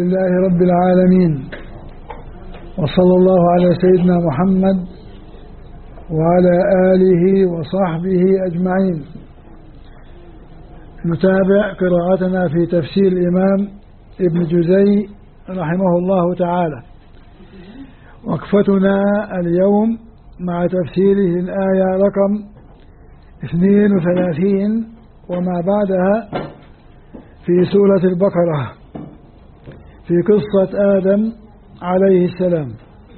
لله رب العالمين، وصلى الله على سيدنا محمد وعلى آله وصحبه أجمعين. نتابع قراءتنا في تفسير الإمام ابن جزي رحمه الله تعالى. وقفتنا اليوم مع تفسيره الآية رقم 32 وما بعدها في سورة البقرة في قصة آدم عليه السلام،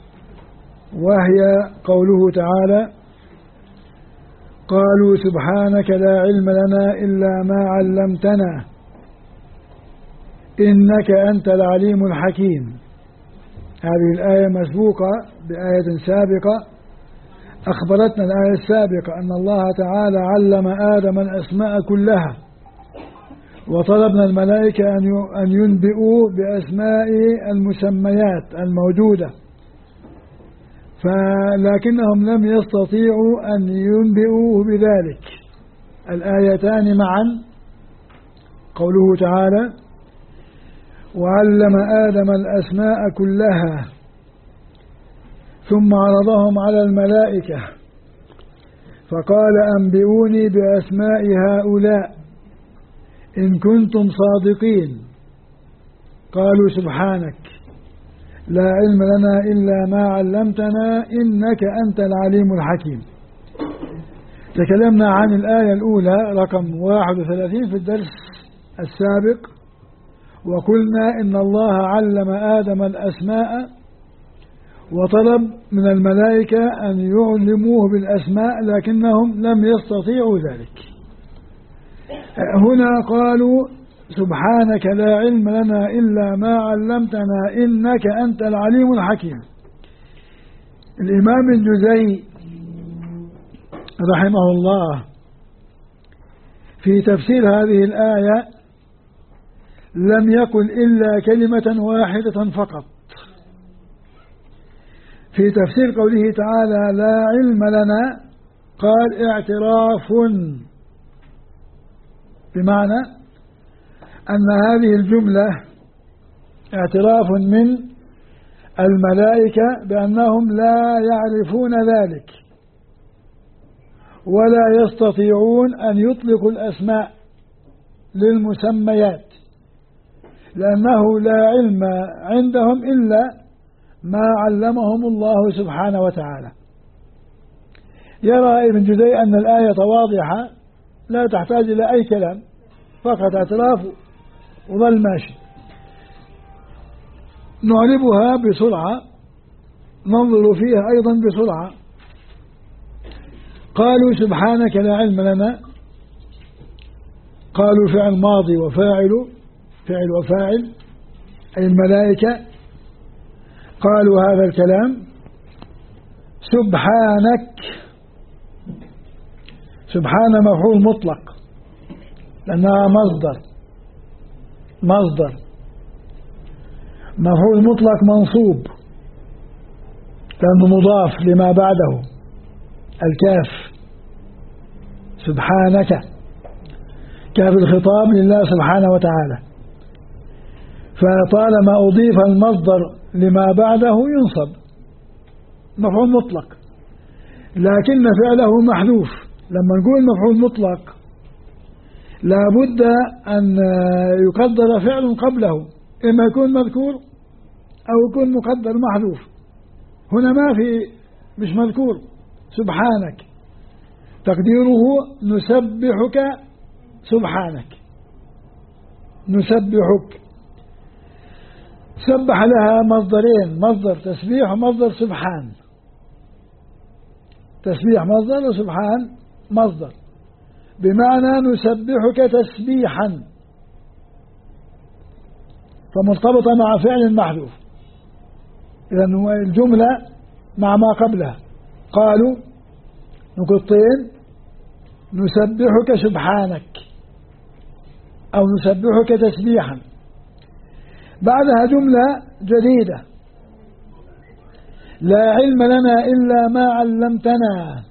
وهي قوله تعالى: قالوا سبحانك لا علم لنا إلا ما علمتنا إنك أنت العليم الحكيم. هذه الآية مسبوقة بآية سابقة أخبرتنا الآية السابقة أن الله تعالى علم آدم الأسماء كلها، وطلب من الملائكة أن ينبئوا بأسماء المسميات الموجودة، لكنهم لم يستطيعوا أن ينبئوه بذلك. الآيتان معا، قوله تعالى: وعلم آدم الأسماء كلها ثم عرضهم على الملائكة فقال أنبئوني بأسماء هؤلاء إن كنتم صادقين. قالوا سبحانك لا علم لنا إلا ما علمتنا إنك أنت العليم الحكيم. تكلمنا عن الآية الأولى رقم 31 في الدرس السابق، وقلنا إن الله علم آدم الأسماء وطلب من الملائكة أن يعلموه بالأسماء، لكنهم لم يستطيعوا ذلك. هنا قالوا سبحانك لا علم لنا إلا ما علمتنا إنك أنت العليم الحكيم. الإمام الجزي رحمه الله في تفسير هذه الآية لم يقل إلا كلمة واحدة فقط. في تفسير قوله تعالى لا علم لنا قال اعتراف، بمعنى أن هذه الجملة اعتراف من الملائكة بأنهم لا يعرفون ذلك ولا يستطيعون أن يطلقوا الأسماء للمسميات، لأنه لا علم عندهم إلا ما علمهم الله سبحانه وتعالى. يرى ابن جزي أن الآية واضحة لا تحتاج إلى أي كلام، فقط اعتراف وظل ماشي. نعربها بسرعة، ننظر فيها أيضا بسرعة. قالوا سبحانك لا علم لنا، قالوا فعل ماضي وفاعل، فعل وفاعل أي الملائكة قالوا هذا الكلام. سبحانك، سبحان مفعول مطلق لأنها مصدر مفعول مطلق منصوب لأنه مضاف لما بعده الكاف. سبحانك كاف الخطاب لله سبحانه وتعالى، فطالما أضيف المصدر لما بعده ينصب مفعول مطلق، لكن فعله محذوف. لما نقول مفعول مطلق لا بد أن يقدر فعل قبله، إما يكون مذكور أو يكون مقدر محذوف. هنا ما في، مش مذكور. سبحانك تقديره نسبحك، سبحانك نسبحك. سبح لها مصدرين، مصدر تسبيح ومصدر سبحان. تسبيح مصدر وسبحان مصدر، بمعنى نسبحك تسبيحا، فمرتبطة مع فعل محذوف. إذن الجملة مع ما قبلها. قالوا نقطتين: نسبحك سبحانك أو نسبحك تسبيحا. بعدها جملة جديدة: لا علم لنا إلا ما علمتنا.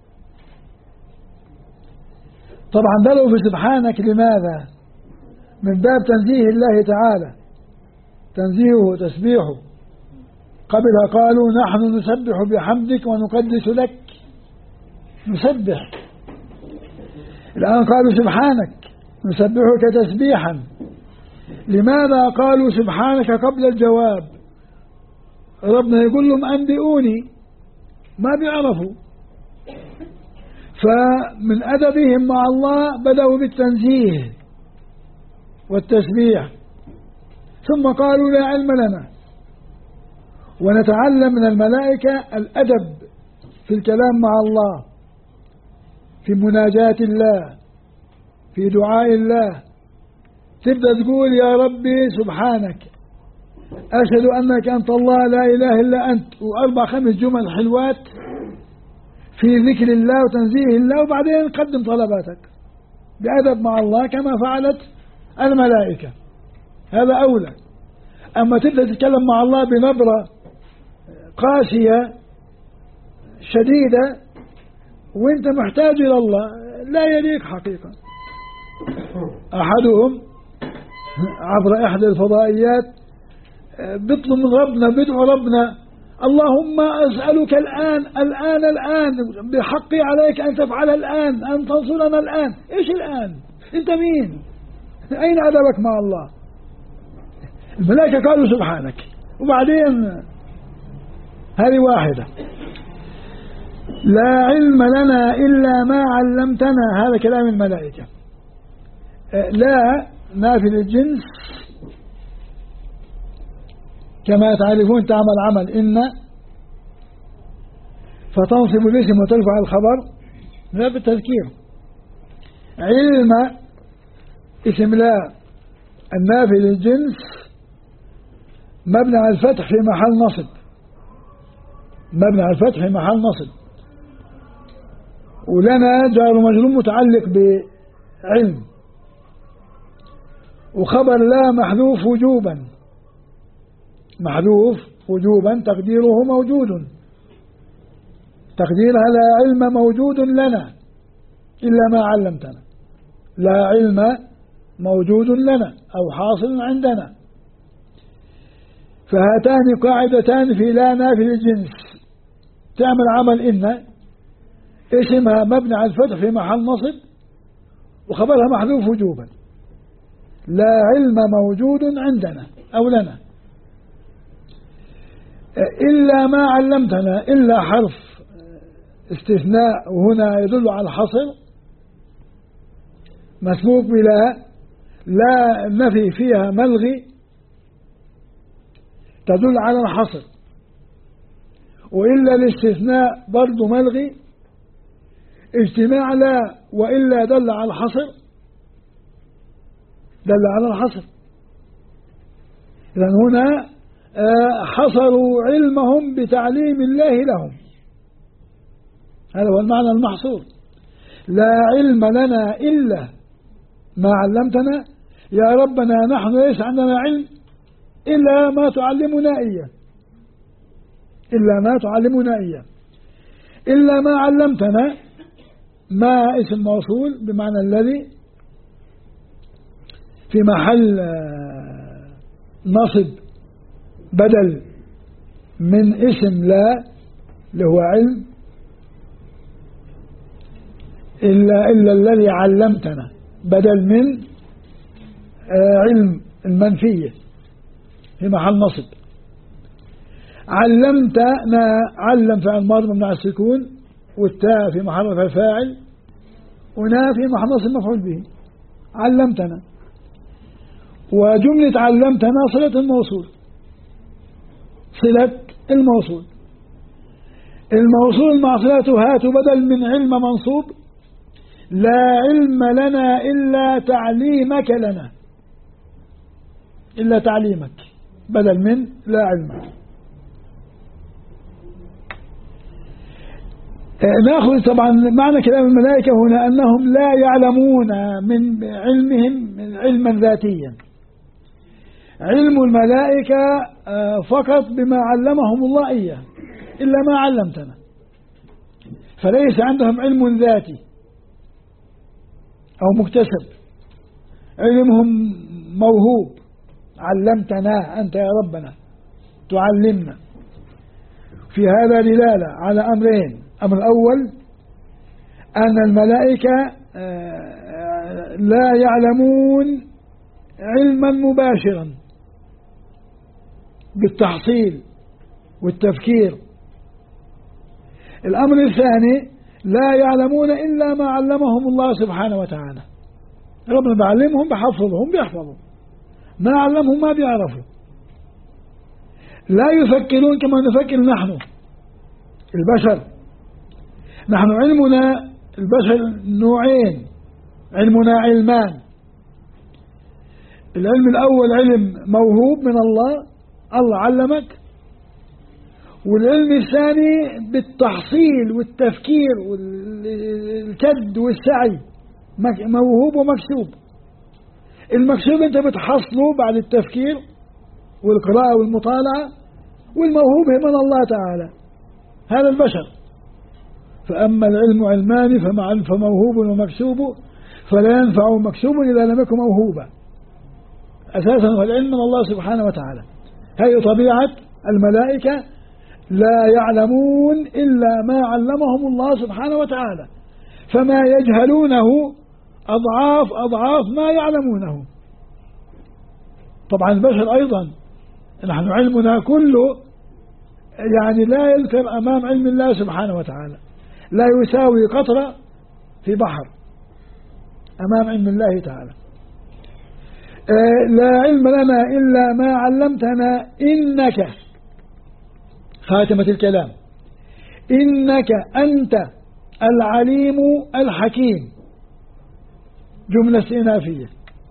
طبعا بلوا في سبحانك، لماذا؟ من باب تنزيه الله تعالى تنزيهه وتسبيحه. قبلها قالوا نحن نسبح بحمدك ونقدس لك، نسبح. الآن قالوا سبحانك نسبحك تسبيحا. لماذا قالوا سبحانك قبل الجواب؟ ربنا يقول لهم أنبئوني، ما بيعرفوا. فمن أدبهم مع الله بدأوا بالتنزيه والتسبيح، ثم قالوا لا علم لنا. ونتعلم من الملائكة الأدب في الكلام مع الله، في مناجاة الله، في دعاء الله. تبدأ تقول يا ربي سبحانك، أشهد أنك أنت الله لا إله إلا أنت، وأربع خمس جمل حلوات في ذكر الله وتنزيه الله، وبعدين قدم طلباتك بأدب مع الله كما فعلت الملائكة. هذا أولى. أما تبدأ تتكلم مع الله بنبرة قاسية شديدة وانت محتاج إلى الله، لا يليق حقيقة. أحدهم عبر إحدى الفضائيات بيطلب من ربنا، بيدعو ربنا اللهم أسألك الآن بحقي عليك أن تفعل الآن، أن تنصرنا الآن. إيش الآن؟ أنت مين؟ أين أدبك مع الله؟ الملائكة قالوا سبحانك، وبعدين هذه واحدة. لا علم لنا إلا ما علمتنا، هذا كلام الملائكة. لا نافي للجنس، كما تعرفون تعمل عمل إن فتنصب الاسم وترفع الخبر، لا بالتذكير. علم اسم لا النافي للجنس مبني على الفتح في محل نصب، مبني على الفتح في محل نصب. ولنا جار مجرور متعلق بعلم، وخبر لا محذوف وجوبا، محذوف وجوبا تقديره موجود، تقديرها لا علم موجود لنا إلا ما علمتنا، لا علم موجود لنا أو حاصل عندنا. فهاتان قاعدتان في لا نافي للجنس. تعمل عمل إن اسمها مبني على الفتح في محل نصب، وخبرها محذوف وجوبا. لا علم موجود عندنا أو لنا إلا ما علمتنا، إلا حرف استثناء، وهنا يدل على الحصر، مسبوق بلا، لا نفي فيها ملغي تدل على الحصر، وإلا الاستثناء برضو ملغي، اجتماع لا وإلا دل على الحصر، دل على الحصر. إذن هنا حصروا علمهم بتعليم الله لهم، هذا هو المعنى المحصور. لا علم لنا إلا ما علمتنا، يا ربنا نحن ليس عندنا علم إلا ما تعلمنا إياه، إلا ما تعلمنا إياه. إلا ما علمتنا ما اسم موصول بمعنى الذي في محل نصب بدل من اسم لا اللي هو علم، إلا الذي علمتنا بدل من علم المنفية في محل نصب. علمتنا، علم فعل ماضي مبني على السكون، والتاء في محل رفع الفاعل، ونا في محل نصب مفعول به. علمتنا، وجملة علمتنا صلة الموصول، صلة الموصول. الموصول مع صلته هات بدل من علم منصوب. لا علم لنا إلا تعليمك لنا، إلا تعليمك بدل من لا علم. نأخذ طبعا معنى كلام الملائكة هنا أنهم لا يعلمون من علمهم علما ذاتيا. علم الملائكة فقط بما علمهم الله إياه، إلا ما علمتنا، فليس عندهم علم ذاتي أو مكتسب، علمهم موهوب علمتنا أنت يا ربنا تعلمنا. في هذا دلالة على أمرين: الأمر الأول أن الملائكة لا يعلمون علما مباشرا بالتحصيل والتفكير. الأمر الثاني لا يعلمون إلا ما علمهم الله سبحانه وتعالى. ربنا بعلمهم بحفظهم بيحفظوا، ما علمهم ما بيعرفوا. لا يفكرون كما نفكر نحن البشر. نحن علمنا البشر نوعين، علمنا علمان: العلم الأول علم موهوب من الله، الله علمك، والعلم الثاني بالتحصيل والتفكير والكد والسعي، موهوب ومكسوب. المكسوب انت بتحصله بعد التفكير والقراءة والمطالعة، والموهوب من الله تعالى، هذا البشر. فأما العلم علمان فموهوب ومكسوب، فلا ينفع مكسوب إذا لم يكن موهوبا. أساسا هو العلم من الله سبحانه وتعالى. هي طبيعة الملائكة، لا يعلمون إلا ما علمهم الله سبحانه وتعالى، فما يجهلونه أضعاف ما يعلمونه. طبعا البشر أيضا نحن علمنا كله يعني لا يذكر أمام علم الله سبحانه وتعالى، لا يساوي قطرة في بحر أمام علم الله تعالى. لا علم لنا إلا ما علمتنا إنك، خاتمة الكلام، إنك أنت العليم الحكيم، جملة استئنافية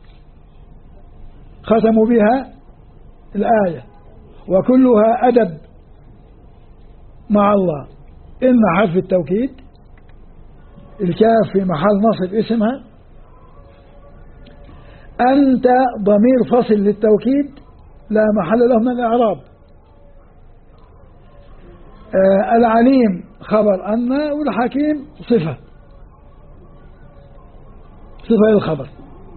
ختموا بها الآية، وكلها أدب مع الله. إن حرف التوكيد، الكاف في محل نصب اسمها، أنت ضمير فصل للتوكيد لا محل له من الإعراب، العليم خبر أن، والحكيم صفة للخبر.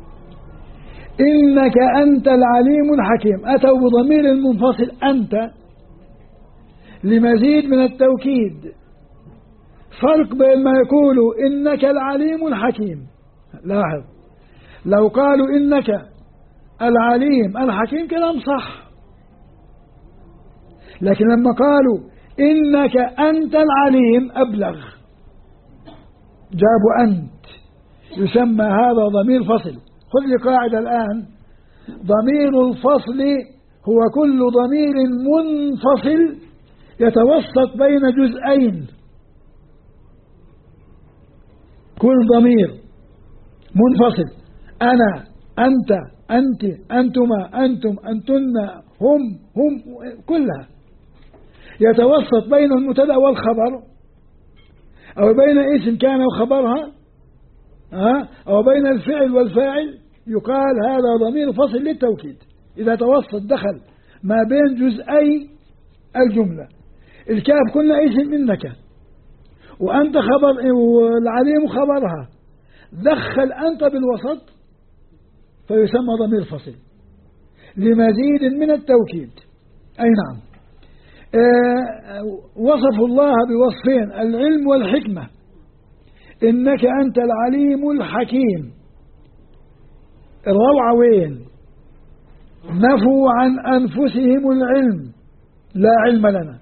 إنك أنت العليم الحكيم، أتوا بضمير المنفصل أنت لمزيد من التوكيد. فرق بين ما يقولوا إنك العليم الحكيم، لاحظ، لو قالوا إنك العليم الحكيم كلام صح، لكن لما قالوا إنك أنت العليم أبلغ، جابوا أنت، يسمى هذا ضمير فصل. خذ لي قاعدة الآن: ضمير الفصل هو كل ضمير منفصل يتوسط بين جزئين. كل ضمير منفصل، أنا، أنت، أنت، أنتما، أنتم، أنتن، هم، كلها يتوسط بين المبتدأ والخبر، أو بين اسم كان وخبرها، أو بين الفعل والفاعل، يقال هذا ضمير فصل للتوكيد إذا توسط دخل ما بين جزئي الجملة. الكاف كنا اسم إنك، وأنت خبر، والعليم خبرها، دخل أنت بالوسط فيسمى ضمير فصل لمزيد من التوكيد. أي نعم. وصفوا الله بوصفين: العلم والحكمة. إنك أنت العليم الحكيم، الروعة وين؟ نفوا عن أنفسهم العلم، لا علم لنا،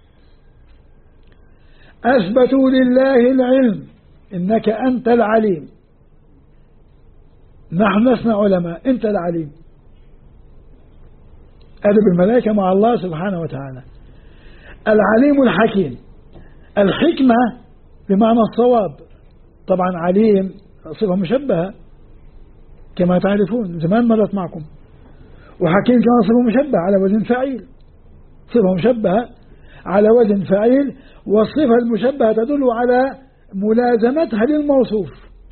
أثبتوا لله العلم، إنك أنت العليم. نحن لسنا علماء، أنت العليم. أدب الملائكة مع الله سبحانه وتعالى. العليم الحكيم، الحكمة بمعنى الصواب. طبعا عليم صفة مشبهة كما تعرفون، زمان مرت معكم، وحكيم كمان صفة مشبهة على وزن فعيل، صفة مشبهة على وزن فعيل، والصفة المشبهة تدل على ملازمتها للموصوف.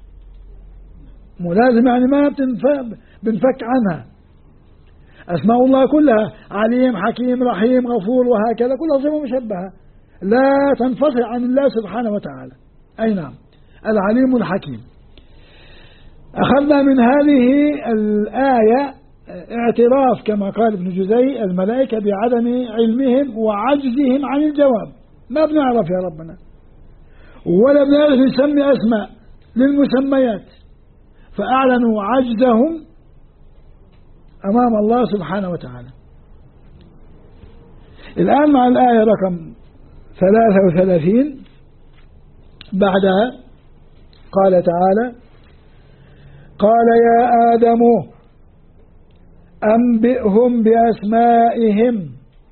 ملازمة يعني ما بنفك عنها. أسماء الله كلها عليم، حكيم، رحيم، غفور، وهكذا كلها صفة مشبهة لا تنفصل عن الله سبحانه وتعالى. أي نعم، العليم الحكيم. أخذنا من هذه الآية اعتراف كما قال ابن جزي الملائكة بعدم علمهم وعجزهم عن الجواب، ما بنعرف يا ربنا ولا بنعرف نسمي أسماء للمسميات، فأعلنوا عجزهم أمام الله سبحانه وتعالى. الآن مع الآية رقم 33 بعدها قال تعالى: قال يا آدم أنبئهم بأسمائهم،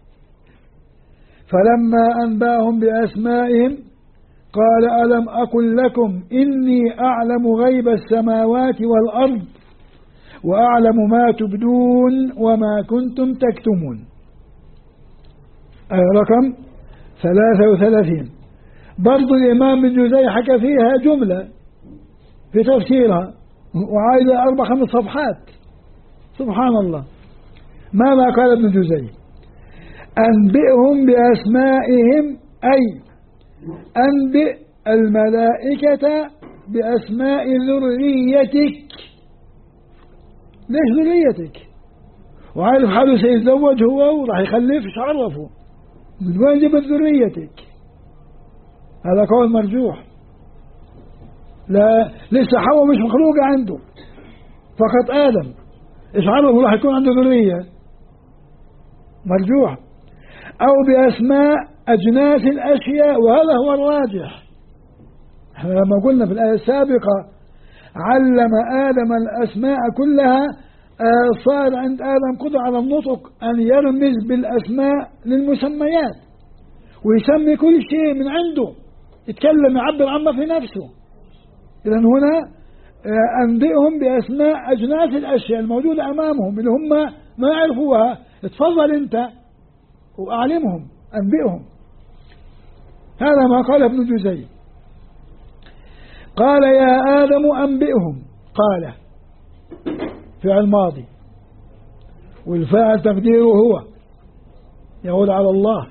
فلما أنبأهم بأسمائهم قال ألم أقل لكم إني أعلم غيب السماوات والأرض وأعلم ما تبدون وما كنتم تكتمون. رقم 33 برضو الإمام بن جزي حكى فيها جملة في تفسيرها وعايزة 4-5 صفحات. سبحان الله. ماذا قال ابن جزي؟ أنبئهم بأسمائهم، أي أنبئ الملائكة بأسماء ذريتك. ليش ذريتك؟ وعارف حاله سيتزوج هو وراح يخلف، ايش عرفه؟ من وين جبت ذريتك؟ هذا قول مرجوح. لا، لسه حواء مش مخلوقة عنده، فقط آدم، ايش عرفه راح يكون عنده ذرية؟ مرجوح. أو بأسماء أجناس الأشياء، وهذا هو الراجح. احنا لما قلنا في الآية السابقة علم آدم الأسماء كلها، صار عند آدم قدرة على النطق أن يرمز بالأسماء للمسميات ويسمي كل شيء من عنده، يتكلم يعبر عما في نفسه. إذن هنا أنبئهم بأسماء أجناس الأشياء الموجودة أمامهم اللي هم ما يعرفوها، اتفضل أنت وأعلمهم، أنبئهم. هذا ما قال ابن جزي. قال يا آدم أنبئهم، قال فعل ماضي والفاعل تقديره هو، يعود على الله.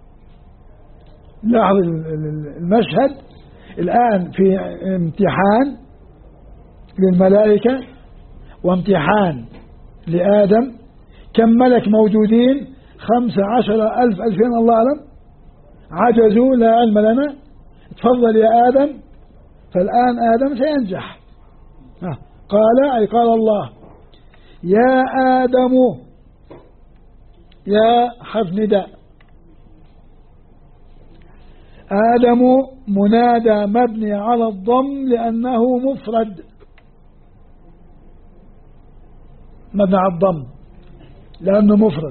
لاحظ المشهد الآن في امتحان للملائكة وامتحان لآدم. كم ملك موجودين؟ 15,000 2000 الله أعلم، عجزوا لا علم لنا. تفضل يا آدم، فالآن آدم سينجح. قال أي قال الله يا آدم، يا حرف نداء، آدم منادى مبني على الضم لأنه مفرد، مبني على الضم لأنه مفرد.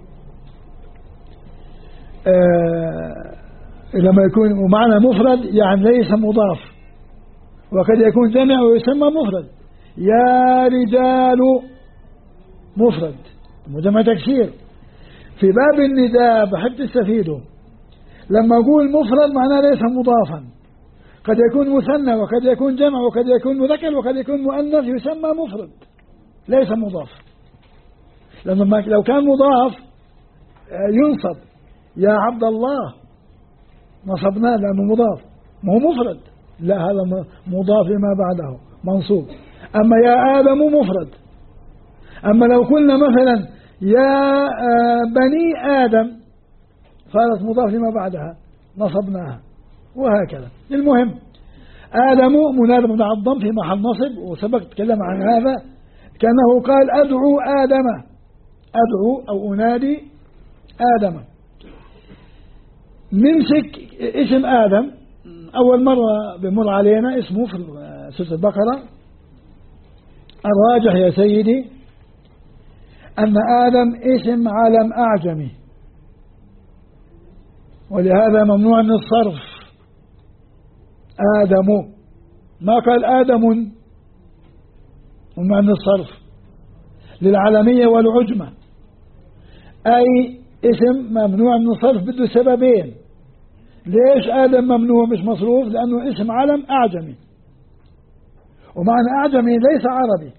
لما يكون ومعنى مفرد يعني ليس مضاف، وقد يكون جمع ويسمى مفرد. يا رجال مفرد وجمع تكسير. في باب النداء بحب تستفيدوا، لما أقول مفرد معناه ليس مضافا، قد يكون مثنى وقد يكون جمع وقد يكون مذكر وقد يكون مؤنث، يسمى مفرد ليس مضاف. لما لو كان مضاف ينصب، يا عبد الله نصبناه لأنه مضاف، ما هو مفرد. لا، هذا مضاف لما بعده منصوب. أما يا آدم مفرد. أما لو قلنا مثلا يا بني آدم صارت مضاف لما بعدها نصبناها، وهكذا. المهم آدم منادى مبني على الضم في محل نصب، وسبق تكلم عن هذا كأنه قال أدعو آدم، أدعو أو أنادي آدم. نمسك اسم آدم، أول مرة بمر علينا اسمه في سورة البقرة. الراجح يا سيدي أن آدم اسم علم أعجمي، ولهذا ممنوع من الصرف. آدم ما قال آدم، ممنوع من الصرف للعلمية والعجمة، أي اسم ممنوع من الصرف بده سببين. ليش آدم ممنوع مش مصروف؟ لأنه اسم علم أعجمي، ومعنى أعجمي ليس عربي.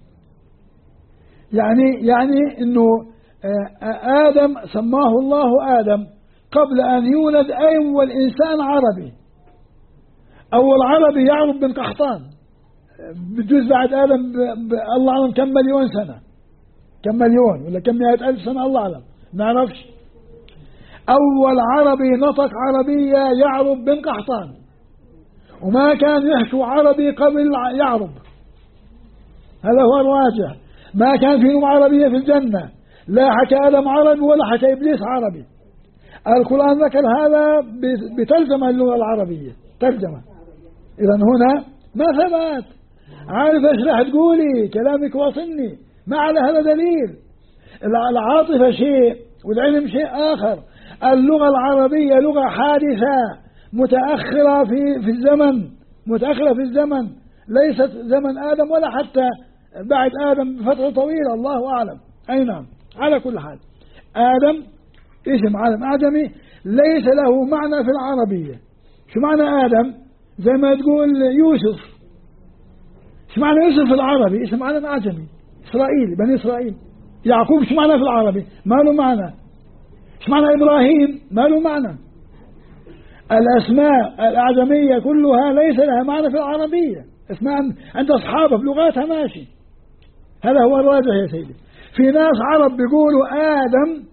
يعني إنه آدم سماه الله آدم قبل أن يولد أول إنسان عربي. أول عربي يعرف بن قحطان، بجوز بعد آدم الله أعلم كم مليون سنة. كم مليون ولا كم 100,000 سنة الله أعلم، ما نعرفش. أول عربي نطق عربية يعرب بن قحطان، وما كان يحكوا عربي قبل يعرب، هذا هو الراجح. ما كان في لغة عربية في الجنة، لا حكى آدم عربي ولا حكى إبليس عربي. القرآن ذكر هذا بترجمة اللغة العربية، ترجمة. إذا هنا ما ثبت. عارف ايش راح تقولي؟ كلامك واصلني، ما على هذا دليل. العاطفة شيء والعلم شيء آخر. اللغة العربية لغة حادثة متأخرة في الزمن، متأخرة في الزمن، ليست زمن آدم ولا حتى بعد آدم بفترة طويلة، الله أعلم. أي نعم. على كل حال آدم اسم عالم أعجمي ليس له معنى في العربية. شو معنى آدم؟ زي ما تقول يوسف، شو معنى يوسف في العربي؟ اسم عالم أعجمي، إسرائيل، بني إسرائيل. يعقوب شو معنى في العربي؟ ما له معنى. شو معنى إبراهيم؟ ما له معنى. الأسماء الأعجمية كلها ليس لها معنى في العربية، اسماء عند أصحابها بلغاتها ماشي. هذا هو الراجح يا سيدي. في ناس عرب بيقولوا آدم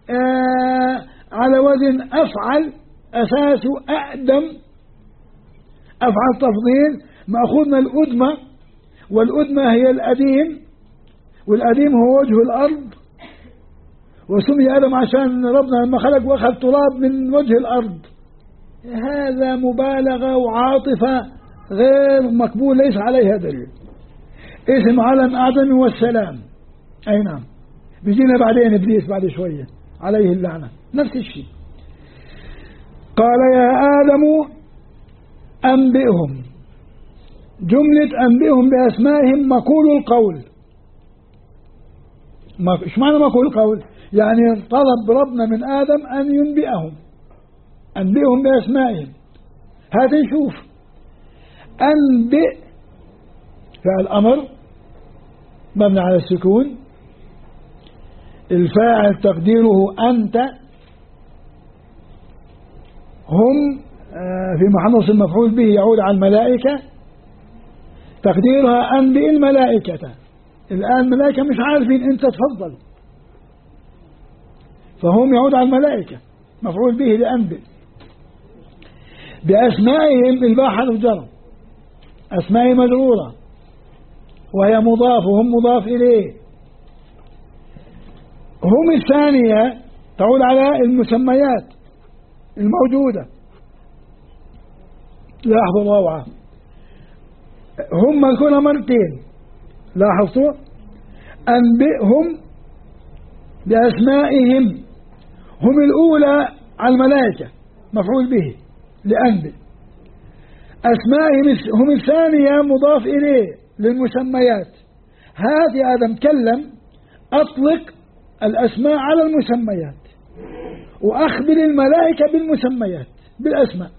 على وزن أفعل، أساسه أقدم، أفعل تفضيل، مأخوذ من الأدمة، والأدمة هي القديم، والقديم هو وجه الأرض، وسمي آدم عشان ربنا لما خلق وأخذ تراب من وجه الأرض. هذا مبالغة وعاطفة غير مقبول، ليس عليها دليل. اسم علم آدم والسلام. أي نعم. بيجينا بعدين إبليس بعد شوية عليه اللعنة، نفس الشيء. قال يا آدم أنبئهم، جملة أنبئهم بأسمائهم مقول القول. إيش معنى مقول القول؟ يعني طلب ربنا من آدم أن ينبئهم، أنبئهم بأسمائهم. هذا نشوف أنبئ فعل أمر مبني على السكون، الفاعل تقديره أنت، هم في محل نصب مفعول به يعود على الملائكة، تقديرها أنبئ الملائكة. الآن الملائكة مش عارفين، أنت تفضل، فهم يعود على الملائكة، مفعول به لأنبئ. بأسمائهم الباء حرف جر، أسماء مجرورة وهي مضاف وهم مضاف إليه. هم الثانية تعود على المسميات الموجودة، لاحظوا الروعة، هم مذكورة مرتين، لاحظتوا؟ أنبئهم بأسمائهم، هم الأولى على الملائكة مفعول به لأنبئ، أسمائهم هم الثانية مضاف إليه للمسميات. هذا آدم تكلم، أطلق الأسماء على المسميات وأخبر الملائكة بالمسميات بالأسماء.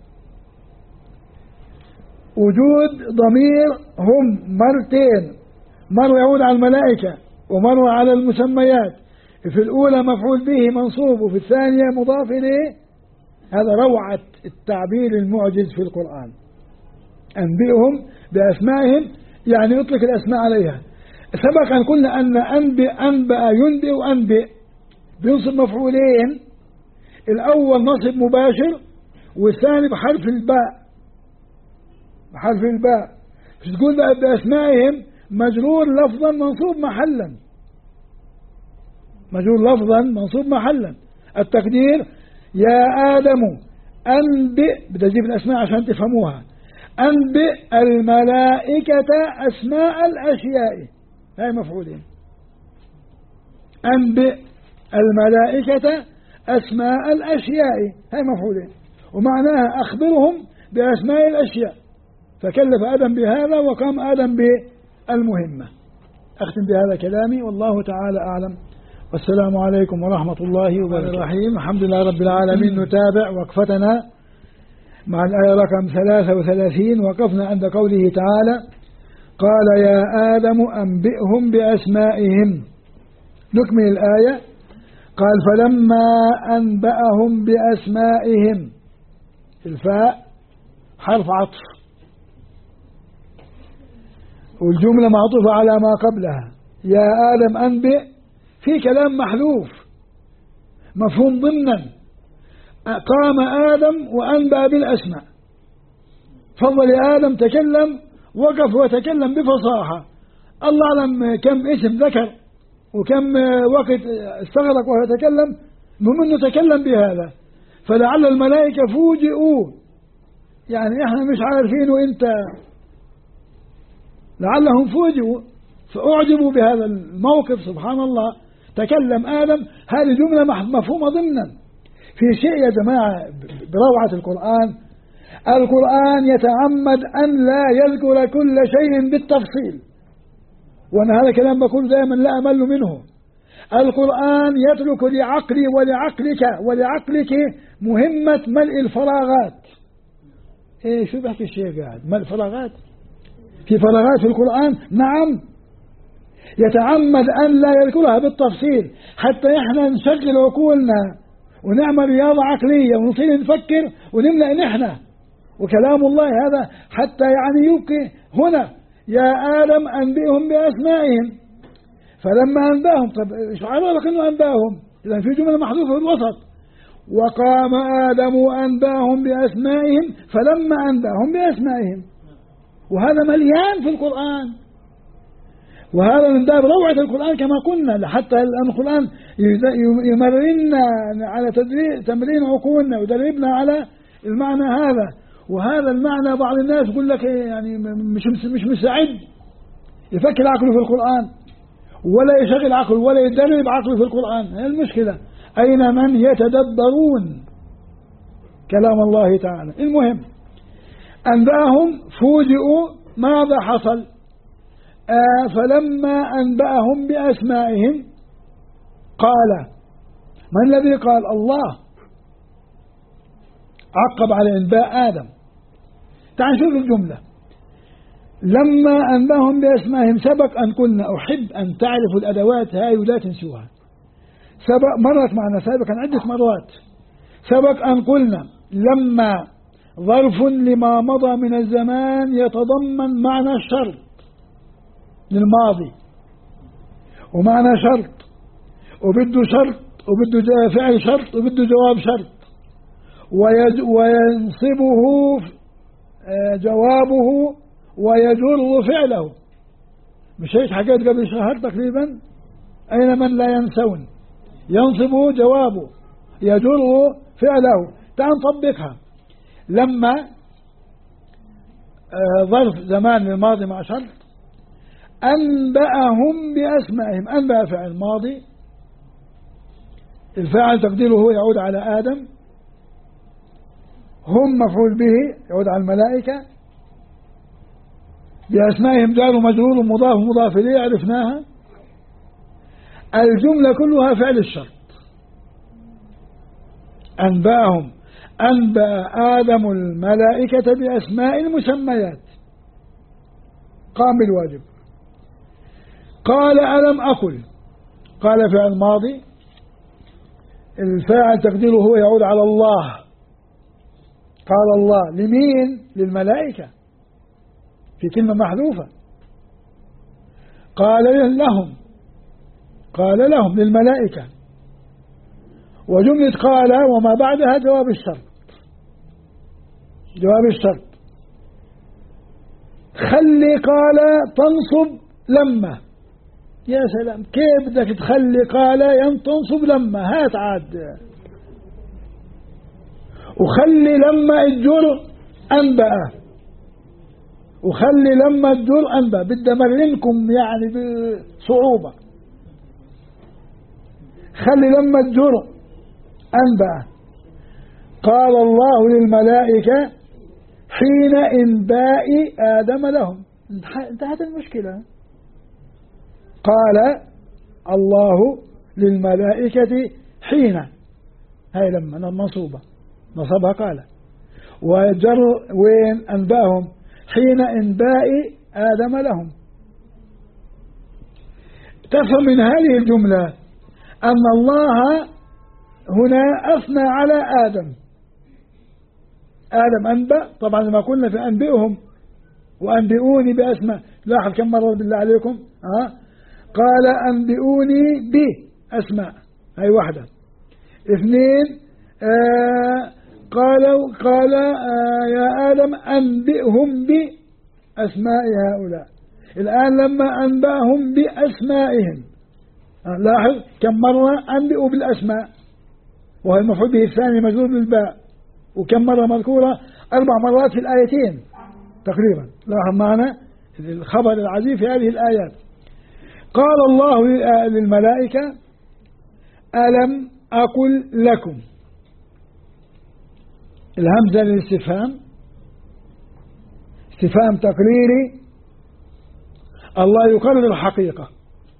وجود ضمير هم مرتين، مرة يعود على الملائكة ومرة على المسميات، في الأولى مفعول به منصوب وفي الثانية مضاف إليه. هذا روعة التعبير المعجز في القرآن. أنبئهم بأسمائهم يعني يطلق الأسماء عليها. سبق أن قلنا أن أنبأ ينبئ وأنبئ بينصب مفعولين، الأول نصب مباشر والثاني بحرف الباء، بحرف الباء. تقول بأسمائهم مجرور لفظا منصوب محلا، مجرور لفظا منصوب محلا. التقدير يا آدم أنبئ، بتجيب الأسماء عشان تفهموها، أنبئ الملائكة أسماء الأشياء، هاي مفعولين. أنبئ الملائكة أسماء الأشياء، هاي مفعولين، ومعناها أخبرهم بأسماء الأشياء. فكلف آدم بهذا وقام آدم بالمهمة. أختم بهذا كلامي والله تعالى أعلم، والسلام عليكم ورحمة الله وبركاته. الرحيم. الحمد لله رب العالمين. نتابع وقفتنا مع الآية رقم 33، وقفنا عند قوله تعالى قال يا آدم أنبئهم بأسمائهم. نكمل الآية. قال فلما أنبأهم بأسمائهم، الفاء حرف عطف والجملة معطوفة على ما قبلها. يا آدم أنبئ في كلام محذوف مفهوم ضمنا. قام آدم وأنبأ بالأسماء، فضل آدم تكلم، وقف وتكلم بفصاحة. الله أعلم كم اسم ذكر وكم وقت استغرق وهو يتكلم، المهم أنه تكلم بهذا. فلعل الملائكة فوجئوا، يعني احنا مش عارفين وانت، لعلهم فوجئوا فأعجبوا بهذا الموقف. سبحان الله، تكلم آدم، هذه جملة مفهومة ضمنا. في شيء يا جماعة بروعة القرآن، القرآن يتعمد أن لا يذكر كل شيء بالتفصيل، وأنا هذا كلام بقول دائما لا أمل منه. القرآن يترك لعقلي ولعقلك ولعقلك مهمة ملء الفراغات. ايه شو بحكي الشيء قاعد ملء الفراغات؟ في فراغات في القرآن، نعم، يتعمد أن لا يذكرها بالتفصيل حتى احنا نشغل عقولنا ونعمل رياضة عقلية ونصير نفكر ونملأ نحن وكلام الله هذا، حتى يعني يبقي هنا يا آدم أنبئهم بأسمائهم. فلما أنبأهم، طب إيش عرفك إنه أنبأهم؟ إذا في جملة محذوفة في الوسط. وقام آدم وأنبأهم بأسمائهم فلما أنبأهم بأسمائهم، وهذا مليان في القرآن، وهذا من باب روعة القرآن كما قلنا، حتى القرآن يمرنا على تمرين عقولنا ويدربنا على المعنى هذا. وهذا المعنى بعض الناس يقول لك يعني مش مستعد يفكر عقله في القرآن ولا يشغل عقله ولا يدرب عقله في القرآن. هي المشكلة، أين من يتدبرون كلام الله تعالى؟ المهم أنبأهم، فوجئوا ماذا حصل؟ فلما أنبأهم بأسمائهم قال، من الذي قال؟ الله عقب على إنباء آدم. تعال نشوف الجملة. لما أنبأهم بأسمائهم، سبق أن قلنا أحب أن تعرفوا الأدوات هاي ولا تنسوها. مرت معنا سابقا عدة مرات. سبق أن قلنا لما ظرف لما مضى من الزمان يتضمن معنى الشرط للماضي، ومعنى شرط، وبده شرط، وبده فعل شرط، وبده جواب شرط، وينصبه جوابه ويجر فعله. مش هيك حكيت قبل شهر تقريبا؟ أين من لا ينسون؟ ينصب جوابه يجر فعله. تعال نطبقها. لما ظرف زمان للماضي مع شرط، أنبأهم بأسمائهم. أنبأ فعل ماضي، الفاعل تقديره هو يعود على آدم، هم مفعول به يعود على الملائكة، بأسمائهم جار ومجرور ومضاف ومضاف إليه عرفناها. الجملة كلها فعل الشرط. أنبأهم، أنبأ آدم الملائكة بأسماء المسميات، قام بالواجب. قال ألم أقل، قال فعل ماضي، الفاعل تقديره هو يعود على الله. قال الله لمين؟ للملائكة، في كلمة محذوفة. قال لهم، قال لهم للملائكة. وجملة قال وما بعدها جواب الشرط، جواب الشرط. خلي قال تنصب لما. يا سلام، كيف بدك تخلي قال تنصب لما؟ هات عاد. وخلي لما الجر أنبأ، وخلي لما الجر أنبأ. بدي أمرنكم يعني بصعوبة. خلي لما الجر أنبأ. قال الله للملائكة حين إنباء آدم لهم. انتهت المشكلة. قال الله للملائكة حين، هاي لما منصوبة نصبها قال، وجر وين؟ أنبأهم حين إنباء آدم لهم. تفهم من هذه الجملة أن الله هنا أثنى على آدم. آدم أنبأ، طبعا لما قلنا في أنبئهم وأنبئوني بأسماء، لاحظ كم مرة بالله عليكم. قال أنبئوني به، أسماء، هاي واحدة. اثنين قال يا آدم أنبئهم بأسماء هؤلاء. الآن لما أنبأهم بأسمائهم، لاحظ كم مرة أنبئوا بالأسماء، وهو المفعول به الثاني مجرور بالباء، وكم مرة مذكورة 4 مرات في الآيتين تقريبا. لاحظ معنا الخبر العزيز في هذه الآيات. قال الله للملائكة ألم أقل لكم، الهمزة للاستفهام، استفهام تقريري، الله يقرر الحقيقة،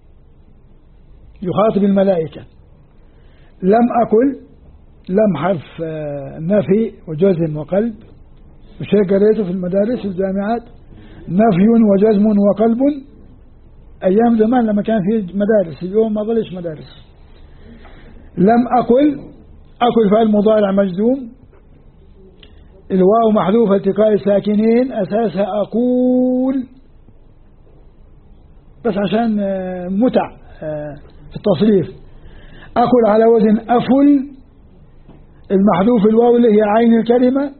يخاطب الملائكة. لم أقل، لم حرف نفي وجزم وقلب، مش هيك قريته في المدارس والجامعات، نفي وجزم وقلب أيام زمان لما كان في مدارس، اليوم ما ظلش مدارس. لم أقل، أقل فعل مضارع مجزوم، الواو محذوفة التقاء ساكنين، أساسها أقول، بس عشان متع في التصريف. أقل على وزن أفل، المحذوف الواو اللي هي عين الكلمة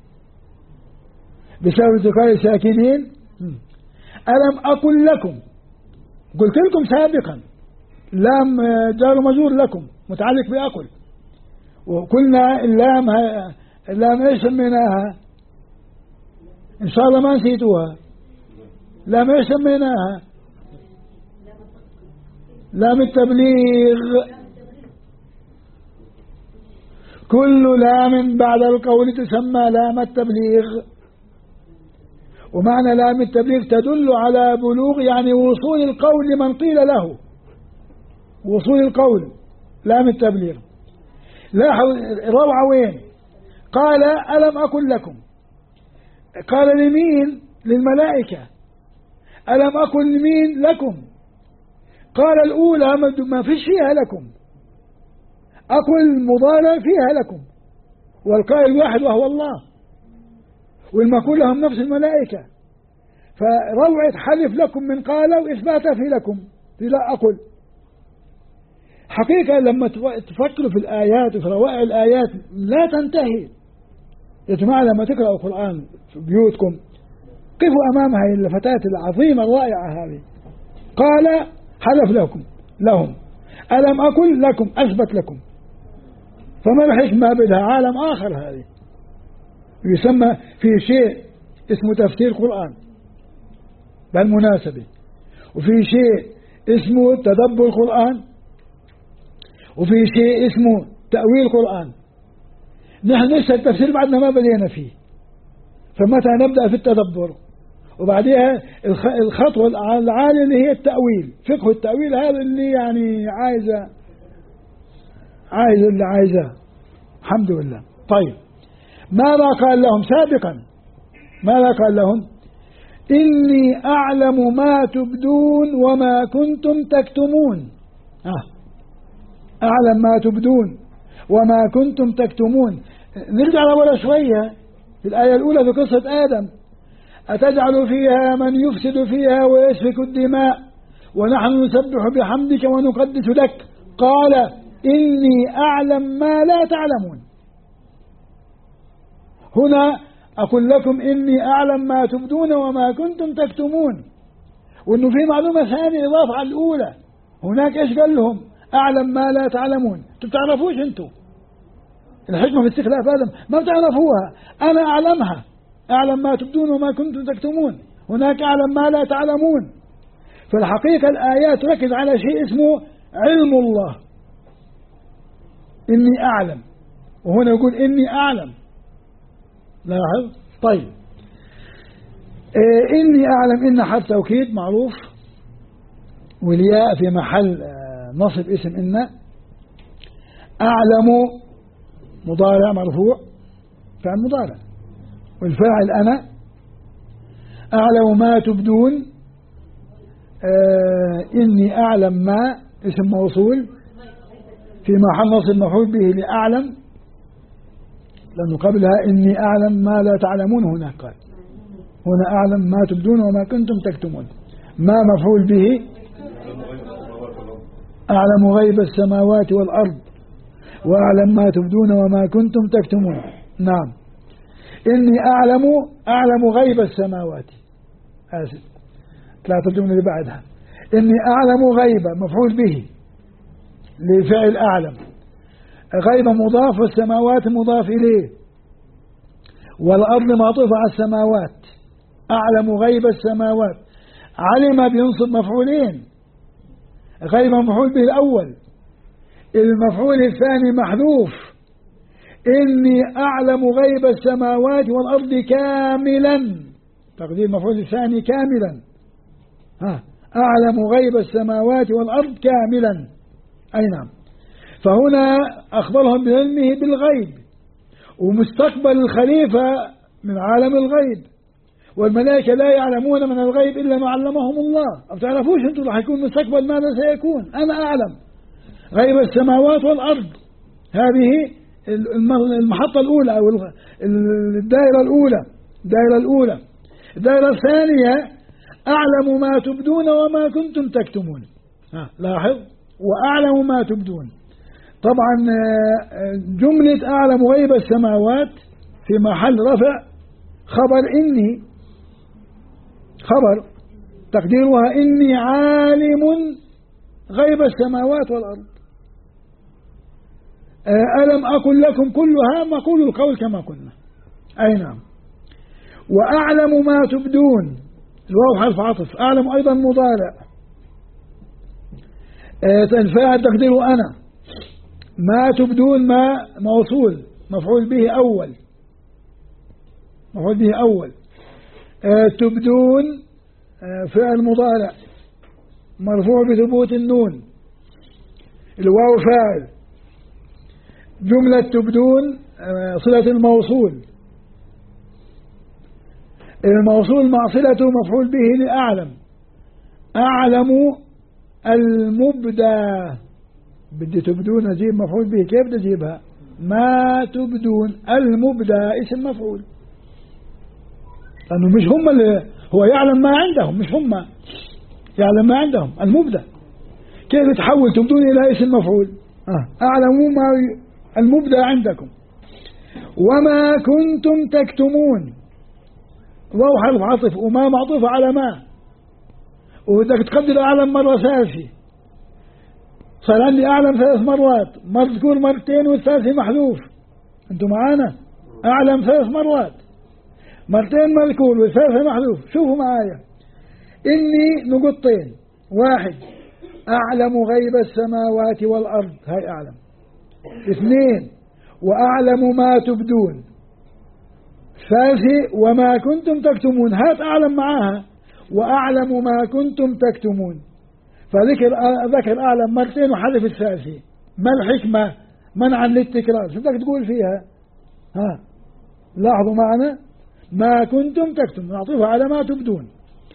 بسبب التقاء ساكنين. ألم أقل لكم، قلت لكم سابقا، لام جار مجرور لكم متعلق بأقل، وقلنا اللام ايش سميناها؟ ان شاء الله ما نسيتوها. لام ايش سميناها؟ لام التبليغ. كل لام بعد القول تسمى لام التبليغ، ومعنى لام التبليغ تدل على بلوغ، يعني وصول القول لمن قيل له، وصول القول لام التبليغ. لاحظ الروعة وين؟ قال ألم أقل لكم، قال لمين؟ للملائكة. ألم أقل لمين؟ لكم. قال الأولى ما فيش فيها لكم، أقل مضارع فيها لكم، والقائل واحد وهو الله، والمقول لهم نفس الملائكة. فروعة حلف لكم من قال وإثباتها في لكم في لا أقل. حقيقة لما تفكروا في الآيات وفي روائع الآيات لا تنتهي يا جماعة. لما تقرأوا القرآن في بيوتكم قفوا أمام هذه الفتاة العظيمة الرائعة هذه. قال حلف لهم ألم أقل لكم، أثبت لكم. فما الحكمة بدها عالم آخر هذه، يسمى في شيء اسمه تفسير القرآن بالمناسبة، وفي شيء اسمه تدبر القرآن، وفي شيء اسمه تأويل القرآن. نحن لسه التفسير بعدنا ما بدينا فيه، فمتى نبدأ في التدبر، وبعدها الخطوة العالية اللي هي التأويل، فقه التأويل هذا اللي يعني عايزة اللي عايزاه. الحمد لله. طيب ماذا قال لهم سابقا؟ ماذا قال لهم؟ إني أعلم ما تبدون وما كنتم تكتمون. أعلم ما تبدون وما كنتم تكتمون. نرجع لورا شوية في الآية الأولى في قصة آدم، أتجعل فيها من يفسد فيها ويسفك الدماء ونحن نسبح بحمدك ونقدس لك، قال إني أعلم ما لا تعلمون. هنا أقول لكم إني أعلم ما تبدون وما كنتم تكتمون، وإنه في معلومة ثانية إضافة على الأولى. هناك إيش قال لهم؟ أعلم ما لا تعلمون. أنتم بتعرفوش، أنتم الحكمة في استخلاف آدم ما بتعرفوها، أنا أعلمها. أعلم ما تبدون وما كنتم تكتمون، هناك أعلم ما لا تعلمون. فالحقيقة الآيات تركز على شيء اسمه علم الله. إني أعلم، وهنا يقول إني أعلم. لاحظ. طيب إني أعلم، إن حرف توكيد معروف، والياء في محل نصب اسم إن. أعلم مضارع مرفوع، فعل مضارع، والفاعل أنا. أعلم ما تبدون، إني أعلم ما اسم موصول في محل نصب مفعول به لأعلم، لأنه قبلها إني أعلم ما لا تعلمون. هناك قال هنا أعلم ما تبدون وما كنتم تكتمون، ما مفعول به أعلم غيب السماوات والأرض وأعلم ما تبدون وما كنتم تكتمون. نعم، إني أعلم غيب السماوات. آسف، ثلاثة الجملة اللي بعدها. إني أعلم غيب مفعول به لفعل أعلم، غيب مضاف والسماوات مضاف إليه، والأرض معطوف على السماوات. أعلم غيب السماوات، علم بينصب مفعولين، غيب مفعول به الأول، المفعول الثاني محذوف. إني أعلم غيب السماوات والأرض كاملا، تقدير المفعول الثاني كاملا. أعلم غيب السماوات والأرض كاملا، أي نعم. فهنا أخبرهم بعلمه بالغيب ومستقبل الخليفة من عالم الغيب، والملائكة لا يعلمون من الغيب إلا ما علمهم الله. أو تعرفوش أنتم راح يكون مستقبل ماذا سيكون؟ أنا أعلم غيب السماوات والأرض. هذه المحطة الأولى أو الدائرة الأولى. الدائرة الثانية أعلم ما تبدون وما كنتم تكتمون. لاحظ، وأعلم ما تبدون. طبعا جملة أعلم غيب السماوات في محل رفع خبر إني، خبر تقديرها إني عالم غيب السماوات والأرض. ألم أقل لكم كلها مقول القول كما قلنا. أي نعم. وأعلم ما تبدون، الواو حرف عطف، أعلم أيضا مضارع، الفاعل تقديره أنا، ما تبدون ما موصول مفعول به أول، تبدون فعل مضارع مرفوع بثبوت النون، الواو فاعل، جملة تبدون صلة الموصول مع صلته مفعول به لأعلم. أعلم المبدى، بدي تبدون أجيب مفعول به، كيف بدي أجيبها؟ ما تبدون المبدى اسم مفعول، لأنه مش هم اللي هو يعلم ما عندهم، مش هم يعلم ما عندهم، المبدى. كيف تحول تبدون إلى اسم مفعول؟ أعلموا ما المبدى عندكم. وما كنتم تكتمون، واو حرف عطف وما معطوف على ما، وبدك تقدر أعلم مرة ثالثة، صار عندي أعلم 3 مرات، مذكور مرتين والثالثة محذوف. أنتم معانا؟ أعلم 3 مرات، مرتين مذكور والثالثة محذوف. شوفوا معايا، إني نقطتين، 1 أعلم غيب السماوات والأرض، هاي أعلم. 2 وأعلم ما تبدون. 3 وما كنتم تكتمون، هات أعلم معاها، وأعلم ما كنتم تكتمون. فذكر أعلم مرتين وحذف الثالثة. ما الحكمة؟ منعا للتكرار. شو بدك تقول فيها؟ لاحظوا معنا، ما كنتم تكتمون معطوفة على ما تبدون.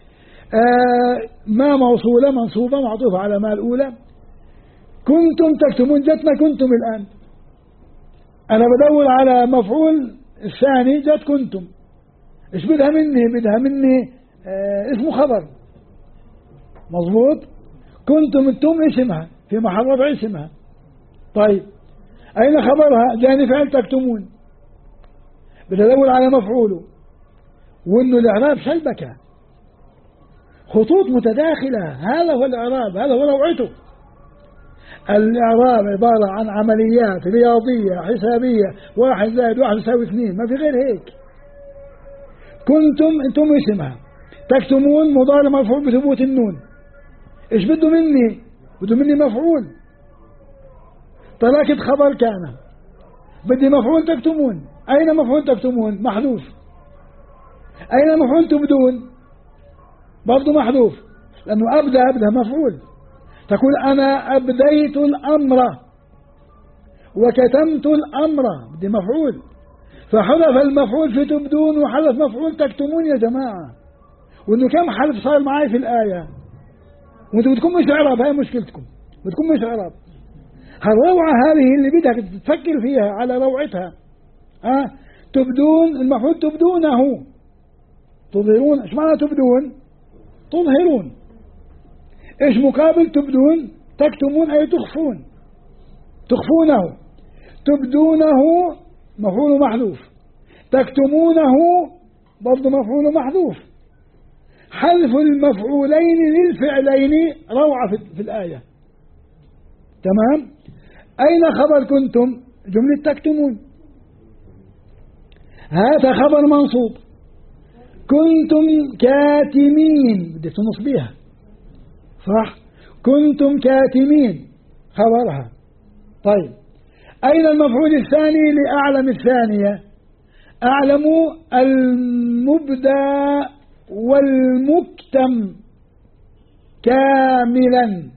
ما موصولة منصوبة معطوفة على ما الأولى. كنتم تكتمون، جتنا كنتم الآن، أنا بدور على مفعول الثاني، جت كنتم. إيش بدها مني اسمه خبر، مظبوط. كنتم انتم اسمها في محل رفع اسمها. طيب أين خبرها؟ جاني فعل تكتمون، بدي أدور على مفعوله، وإنه الإعراب شبكة خطوط متداخلة. هذا هو الإعراب، هذا هو روعته. الإعراب عبارة عن عمليات رياضية حسابية، 1 زائد 1 يساوي 2، ما في غير هيك. كنتم انتم اسمها، تكتمون مضارع مرفوع بثبوت النون. ايش بده مني؟ بده مني مفعول، تركت خبر كان، بدي مفعول تكتمون. أين مفعول تكتمون؟ محذوف. أين مفعول تبدون؟ برضه محذوف، لأنه أبدأ مفعول. تقول أنا أبديت الأمر وكتمت الأمر، بدي مفعول، فحذف المفعول في تبدون وحذف مفعول تكتمون يا جماعة. وإنه كم حذف صار معي في الآية، وانتم بدكم مش إعراب، هاي مشكلتكم، بدكم مش إعراب. هالروعة هذه اللي بدك تفكر فيها على روعتها. تبدون، المفعول تبدونه، تظهرون. ايش معنى تبدون؟ تظهرون. ايش مقابل تبدون؟ تكتمون أي تخفون، تخفونه. تبدونه مفعول محذوف، تكتمونه برضه مفعول محذوف. حذف المفعولين للفعلين روعة في الآية. تمام. أين خبر كنتم؟ جملة تكتمون، هذا خبر منصوب. كنتم كاتمين بدك تنص بيها، صح؟ كنتم كاتمين خبرها. طيب أين المفعول الثاني لأعلم الثانية؟ أعلم المبدأ والمكتم كاملا.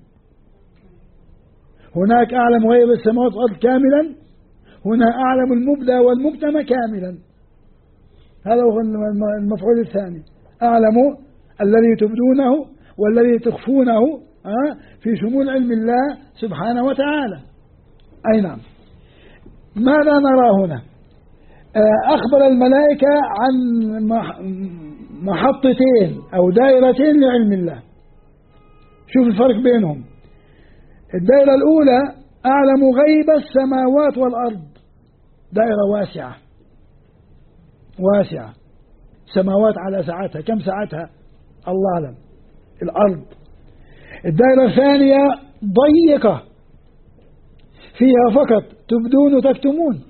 هناك أعلم غيب السماوات والأرض كاملا، هنا أعلم المبدأ والمكتم كاملا. هذا هو المفعول الثاني. أعلم الذي تبدونه والذي تخفونه في شمول علم الله سبحانه وتعالى. أي نعم. ماذا نرى هنا؟ أخبر الملائكة عن محطتين أو دائرتين لعلم الله. شوف الفرق بينهم. الدائرة الأولى أعلم غيب السماوات والأرض، دائرة واسعة واسعة، سماوات على ساعتها، كم ساعتها الله أعلم. الأرض. الدائرة الثانية ضيقة فيها فقط تبدون وتكتمون.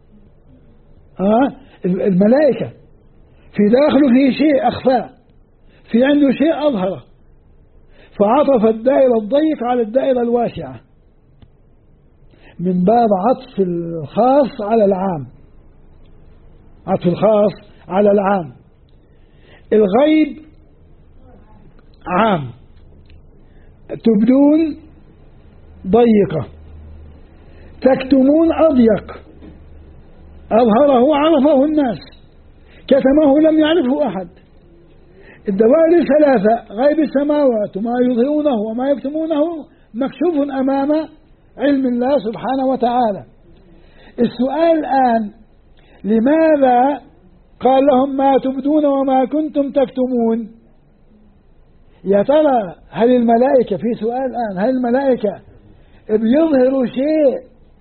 الملائكة في داخله فيه شيء أخفاه، في عنده شيء أظهره، فعطف الدائرة الضيق على الدائرة الواسعة من باب عطف الخاص على العام، عطف الخاص على العام. الغيب عام، تبدون ضيقة، تكتمون أضيق، أظهره عرفه الناس، كتمه لم يعرفه أحد. الدوائر ثلاثة: غيب السماوات وما يظهرونه وما يكتمونه مكشوف أمام علم الله سبحانه وتعالى. السؤال الآن: لماذا قال لهم ما تبدون وما كنتم تكتمون؟ يا ترى هل الملائكة، في سؤال الآن، هل الملائكة بيظهروا شيء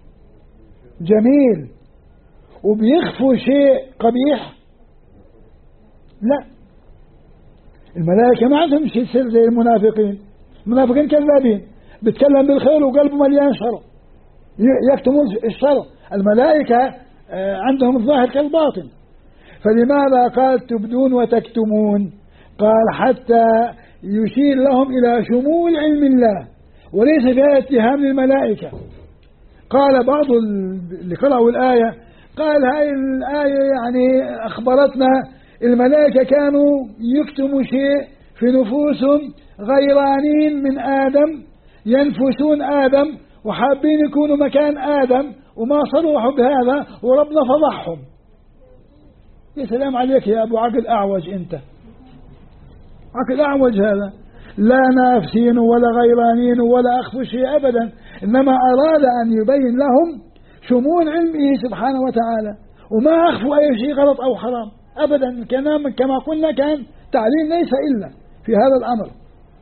جميل وبيخفوا شيء قبيح؟ لا، الملائكة ما عندهم شيء سر زي المنافقين. المنافقين كذابين، بيتكلم بالخير وقلبه مليان شر، يكتمون الشر. الملائكة عندهم الظاهر كالباطن. فلماذا قال تبدون وتكتمون؟ قال حتى يشير لهم إلى شمول علم الله وليس فيها اتهام للملائكة. قال بعض اللي قرأوا الآية قال هاي الآية يعني أخبرتنا الملائكة كانوا يكتموا شيء في نفوسهم، غيرانين من آدم، ينفسون آدم وحابين يكونوا مكان آدم وما صلحوا بهذا وربنا فضحهم. يا سلام عليك يا أبو عقل أعوج، أنت عقل أعوج هذا، لا نافسين ولا غيرانين ولا أخفوا شيء أبدا، إنما أراد أن يبين لهم شمول علمه سبحانه وتعالى، وما أخفوا أي شيء غلط أو حرام أبدا. كما قلنا كان تعليم ليس إلا في هذا الأمر.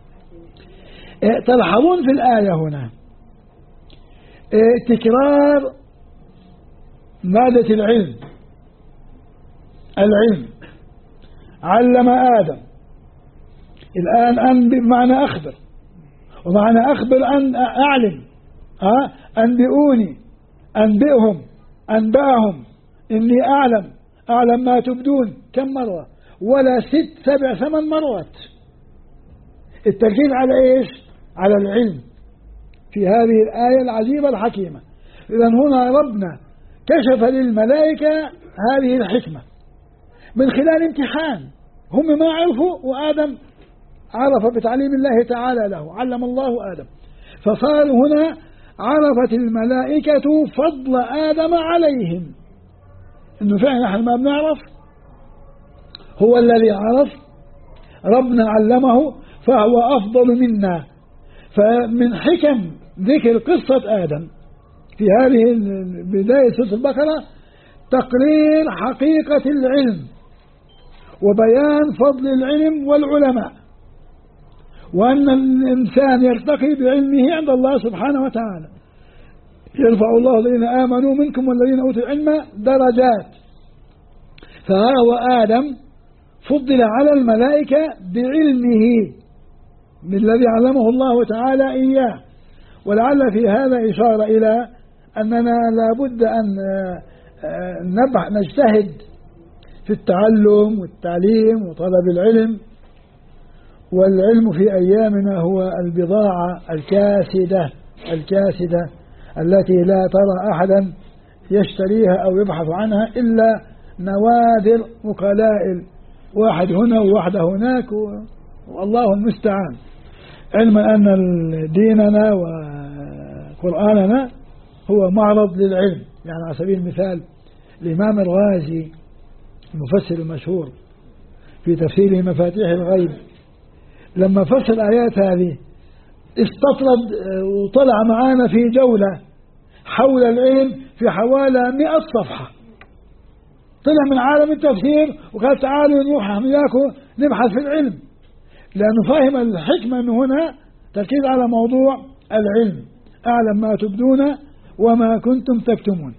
تلاحظون في الآية هنا تكرار مادة العلم. العلم علم آدم، الآن أنبئ بمعنى أخبر، ومعنى أخبر أن أعلم. أنبئوني، أنبئهم، أنبأهم، إني أعلم ما تبدون. كم مرة؟ ولا 6 7 8 مرات. التركيز على إيش؟ على العلم في هذه الآية العجيبة الحكيمة. إذن هنا ربنا كشف للملائكة هذه الحكمة من خلال امتحان، هم ما عرفوا وآدم عرف بتعليم الله تعالى له، علم الله آدم. فصار هنا عرفت الملائكة فضل آدم عليهم، إنه فعلا نحن ما بنعرف، هو الذي عرف، ربنا علمه فهو أفضل منا. فمن حكم ذكر قصة آدم في هذه بداية سورة البقرة تقرير حقيقة العلم وبيان فضل العلم والعلماء، وأن الإنسان يرتقي بعلمه عند الله سبحانه وتعالى. يرفع الله الذين آمنوا منكم والذين أوتوا العلم درجات. فهو آدم فضل على الملائكة بعلمه من الذي علمه الله تعالى إياه. ولعل في هذا إشارة إلى أننا لابد أن نجتهد في التعلم والتعليم وطلب العلم. والعلم في أيامنا هو البضاعة الكاسدة التي لا ترى أحدا يشتريها أو يبحث عنها إلا نوادر وقلائل، واحد هنا وواحدة هناك، والله المستعان. علما أن ديننا وقرآننا هو معرض للعلم. يعني على سبيل المثال الإمام الغازي المفسر المشهور في تفسيره مفاتيح الغيب لما فسر الآيات هذه استطرد وطلع معانا في جولة حول العلم في حوالي 100 صفحة. طلع من عالم التفسير وقال تعالوا نروح وياكم نبحث في العلم، لأنه فاهم الحكمة من هنا تركيز على موضوع العلم. أعلم ما تبدون وما كنتم تكتمون.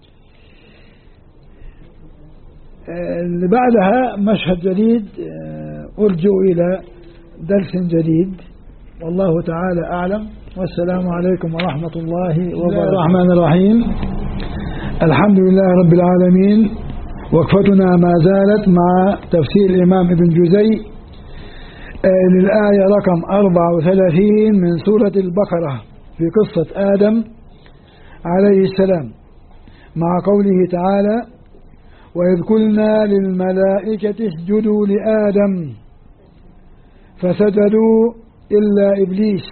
اللي بعدها مشهد جديد، أرجو إلى درس جديد، والله تعالى أعلم. والسلام عليكم ورحمة الله وبركاته. الرحمن الرحيم. الحمد لله رب العالمين. وقفتنا ما زالت مع تفسير الإمام ابن جزي للآية رقم 34 من سورة البقرة في قصة آدم عليه السلام، مع قوله تعالى: وإذ قلنا للملائكة اسجدوا لآدم فسجدوا إلا إبليس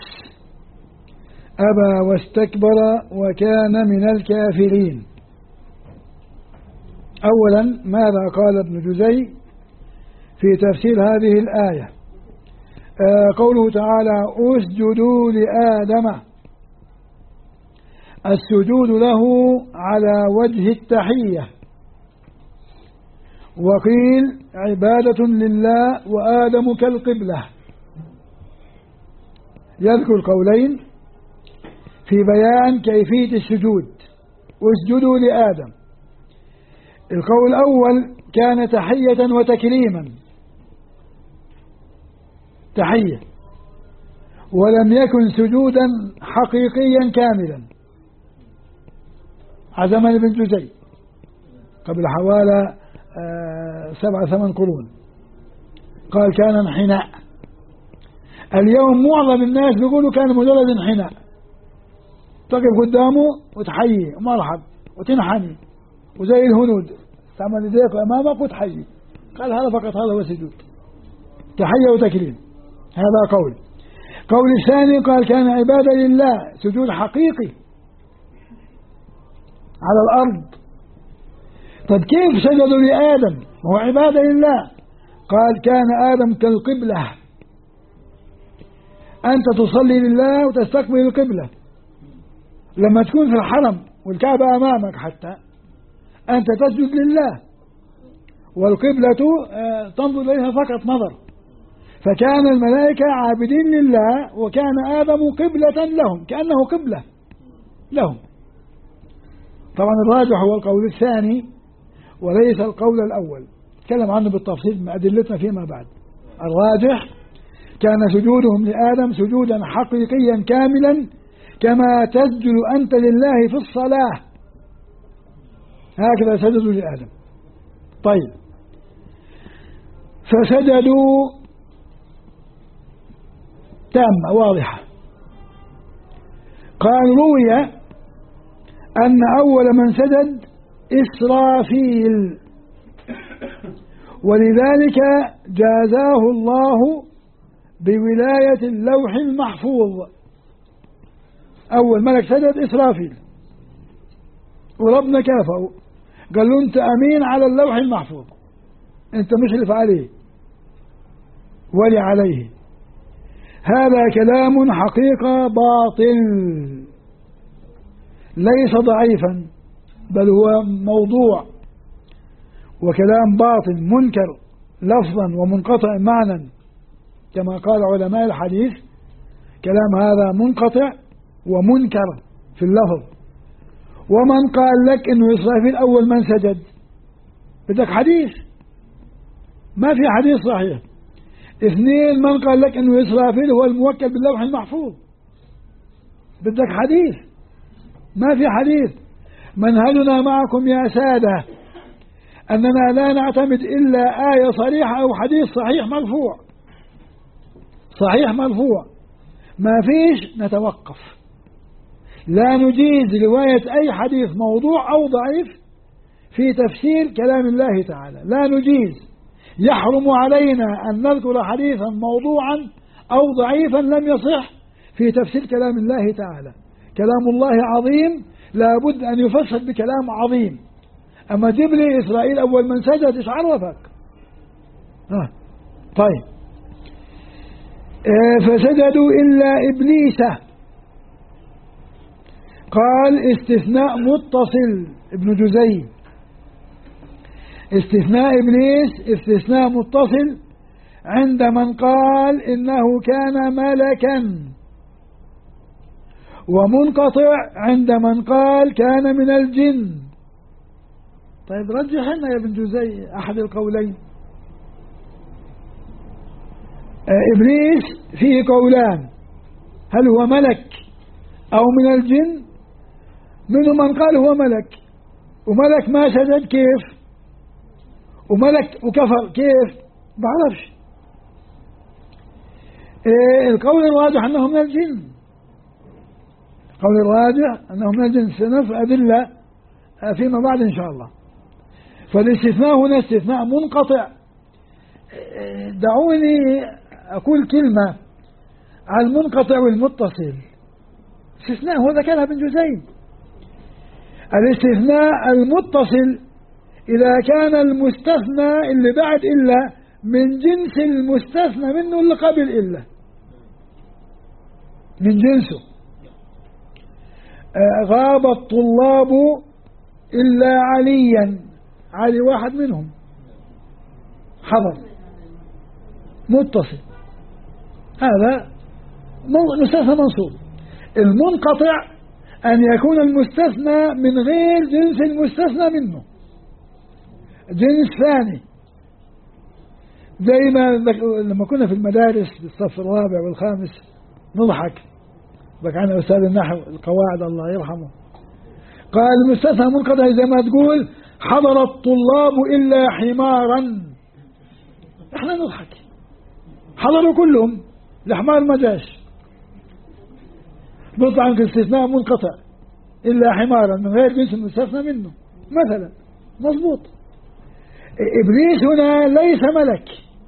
أبى واستكبر وكان من الكافرين. أولا ماذا قال ابن جزي في تفسير هذه الآية؟ قوله تعالى: اسجدوا لآدم، السجود له على وجه التحية، وقيل عبادة لله وآدم كالقبلة. يذكر قولين في بيان كيفية السجود: اسجدوا لآدم. القول الأول كان تحية وتكريما، تحية، ولم يكن سجودا حقيقيا كاملا. عزمان بن جزي قبل حوالي 7-8 قرون قال كان انحناء. اليوم معظم الناس بيقولوا كان مجرد انحناء، تقف قدامه وتحيي مرحب وتنحني وزي الهنود تعمل يديك امامك وتحيي. قال هذا فقط، هذا هو سجود، تحية وتكريم. هذا قول. قول الثاني قال كان عبادة لله، سجود حقيقي على الأرض. طيب كيف سجدوا لآدم وهو عبادة لله؟ قال كان آدم كالقبلة، أنت تصلي لله وتستقبل القبلة. لما تكون في الحرم والكعبة أمامك حتى أنت تسجد لله، والقبلة تنظر إليها فقط نظر. فكان الملائكة عابدين لله، وكان آدم قبلة لهم، كأنه قبلة لهم. طبعا الراجح هو القول الثاني وليس القول الأول، نتكلم عنه بالتفصيل مع أدلتنا فيما بعد. الراجح كان سجودهم لآدم سجودا حقيقيا كاملا كما تسجد أنت لله في الصلاة، هكذا سجدوا لآدم. طيب فسجدوا تامة واضحة. قال روي أن أول من سجد إسرافيل، ولذلك جازاه الله بولاية اللوح المحفوظ. أول ملك سجد إسرافيل، وربنا كافأه قال له أنت أمين على اللوح المحفوظ، أنت مشرف عليه ولي عليه. هذا كلام حقيقة باطل، ليس ضعيفا، بل هو موضوع وكلام باطل منكر لفظا ومنقطع معنى. كما قال علماء الحديث كلام هذا منقطع ومنكر في اللفظ. ومن قال لك إنه إسرافيل أول من سجد؟ بدك حديث؟ ما في حديث صحيح. اثنين، من قال لك إنه إسرافيل هو الموكل باللوح المحفوظ؟ بدك حديث؟ ما في حديث. منهجنا معكم يا سادة أننا لا نعتمد إلا آية صريحة أو حديث صحيح مرفوع، صحيح مرفوع، ما فيش نتوقف. لا نجيز رواية أي حديث موضوع أو ضعيف في تفسير كلام الله تعالى، لا نجيز. يحرم علينا أن نذكر حديثا موضوعا أو ضعيفا لم يصح في تفسير كلام الله تعالى. كلام الله عظيم، لا بد أن يفسر بكلام عظيم. أما جيب لي إسرائيل أول من سجد، إيش عرفك؟ طيب، فسجدوا إلا إبليس. قال استثناء متصل ابن جزي، استثناء إبليس استثناء متصل عند من قال إنه كان ملكا، ومنقطع عند من قال كان من الجن. طيب رجح لنا يا ابن جزي أحد القولين. إبليس فيه قولان، هل هو ملك أو من الجن؟ منهم من قال هو ملك، وملك ما سجد كيف؟ وملك وكفر كيف؟ بعرفش. القول الراجح أنه من الجن، القول الراجح أنه من الجن. سنذكر أدلة فيما بعد إن شاء الله. فالاستثناء هنا استثناء منقطع. دعوني أقول كلمة على المنقطع والمتصل. استثناء هو ذكرها ابن جزي. الاستثناء المتصل إذا كان المستثنى اللي بعد إلا من جنس المستثنى منه اللي قبل إلا، من جنسه. غاب الطلاب إلا عليا، علي واحد منهم حضر، متصل، هذا مستثنى منصوب. المنقطع أن يكون المستثنى من غير جنس المستثنى منه، جنس ثاني. زي ما لما كنا في المدارس بالصف الرابع والخامس نضحك، بقى عنا أستاذ النحو القواعد الله يرحمه، قال المستثنى منقطع زي ما تقول حضر الطلاب إلا حمارا. احنا نضحك، حضروا كلهم، الحمار ما جاش، بيطلع عن استثناء منقطع إلا حمارا من غير جنس المستثنى منه مثلا، مضبوط. إبليس هنا ليس ملك،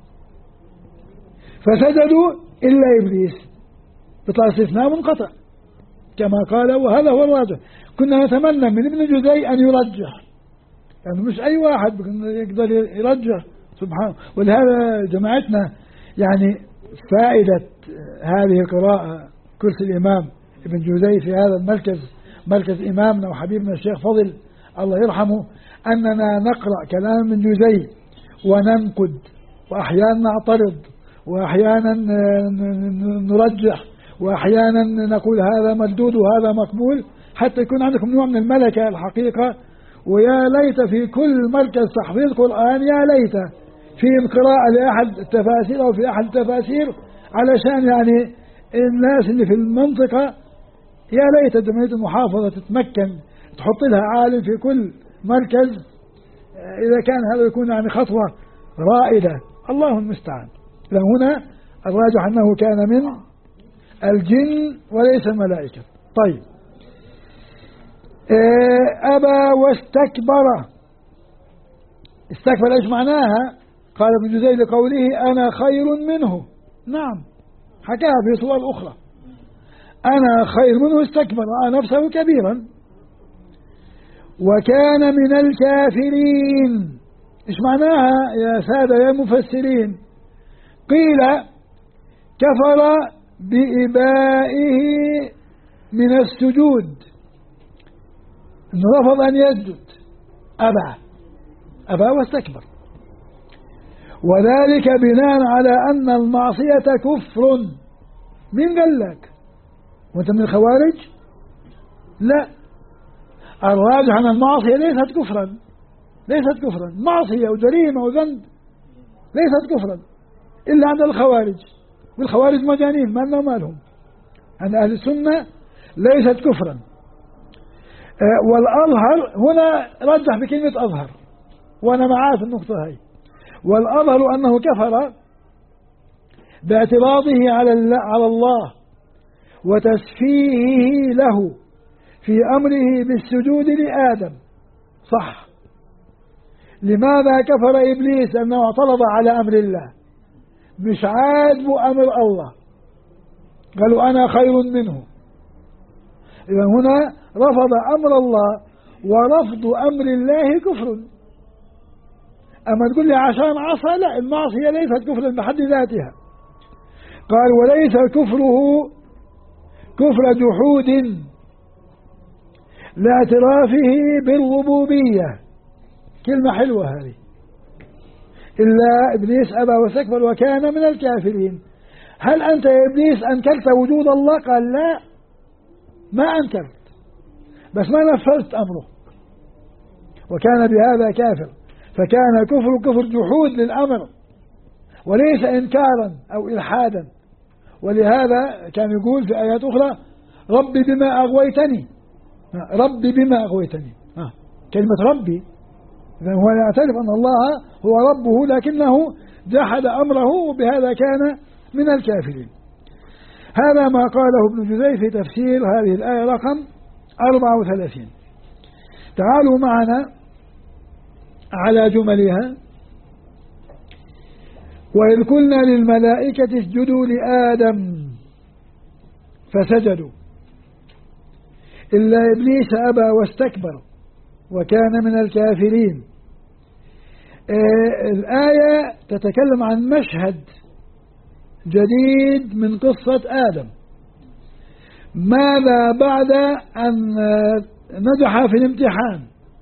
فسجدوا إلا إبليس، بيطلع استثناء منقطع كما قال، وهذا هو الواجب. كنا نتمنى من ابن جزي أن يرجح، يعني مش أي واحد يقدر يرجح سبحانه. ولهذا جماعتنا يعني فائدة هذه القراءة كرسي الإمام ابن جزي في هذا المركز، مركز إمامنا وحبيبنا الشيخ فضل الله يرحمه، أننا نقرأ كلام ابن جزي وننقد، وأحيانا نعترض، وأحيانا نرجح، وأحيانا نقول هذا مردود وهذا مقبول، حتى يكون عندكم نوع من الملكة الحقيقة. ويا ليت في كل مركز تحفيظ قرآن، يا ليت في قراءة لأحد التفاسير أو في أحد التفاسير، علشان يعني الناس اللي في المنطقة، يا ليت جمعية المحافظة تتمكن تحط لها عالم في كل مركز. إذا كان هذا يكون يعني خطوة رائدة، الله المستعان. لهنا الراجح أنه كان من الجن وليس الملائكة. طيب، أبى واستكبر. استكبر إيش معناها؟ قال ابن جزي لقوله أنا خير منه. نعم، حكاها في صور أخرى، أنا خير منه، استكبر رأى نفسه كبيرا وكان من الكافرين. إيش معناها يا سادة يا مفسرين؟ قيل كفر بإبائه من السجود، إنه رفض أن يسجد، أبى واستكبر. وذلك بناء على أن المعصية كفر. من قال لك؟ وأنت من الخوارج؟ لا، الراجح أن المعصية ليست كفرا، ليست كفرا، معصية وجريمة وذنب ليست كفرا إلا عند الخوارج، والخوارج مجانين ما لنا مالهم. أن أهل السنة ليست كفرا. والأظهر هنا رجح بكلمة أظهر، وأنا معاه في النقطة هاي. والأظهر أنه كفر باعتراضه على الله وتسفيهه له في أمره بالسجود لآدم. صح. لماذا كفر إبليس؟ أنه اعترض على أمر الله، مش عاجب أمر الله، قالوا أنا خير منه. إذا هنا رفض أمر الله، ورفض أمر الله كفر. أما تقول لي عشان عصى، لا، المعصية ليست كفرا بحد ذاتها. قال وليس كفره كفر جحود لاعترافه بالربوبية. كلمة حلوة هذه. إلا إبليس أبى واستكبر وكان من الكافرين. هل أنت يا إبليس أنكرت وجود الله؟ قال لا، ما أنكرت، بس ما نفذت أمره، وكان بهذا كافر. فكان كفر جحود للأمر وليس إنكارا أو إلحادا. ولهذا كان يقول في آيات أخرى ربي بما أغويتني، ربي بما أغويتني، كلمة ربي. إذن هو يعترف أن الله هو ربه، لكنه جحد أمره، وبهذا كان من الكافرين. هذا ما قاله ابن جزي في تفسير هذه الآية رقم 34. تعالوا معنا على جملها. وإذ قلنا للملائكة اسجدوا لآدم فسجدوا إلا إبليس أبى واستكبر وكان من الكافرين. الآية تتكلم عن مشهد جديد من قصة آدم. ماذا بعد أن نجح في الامتحان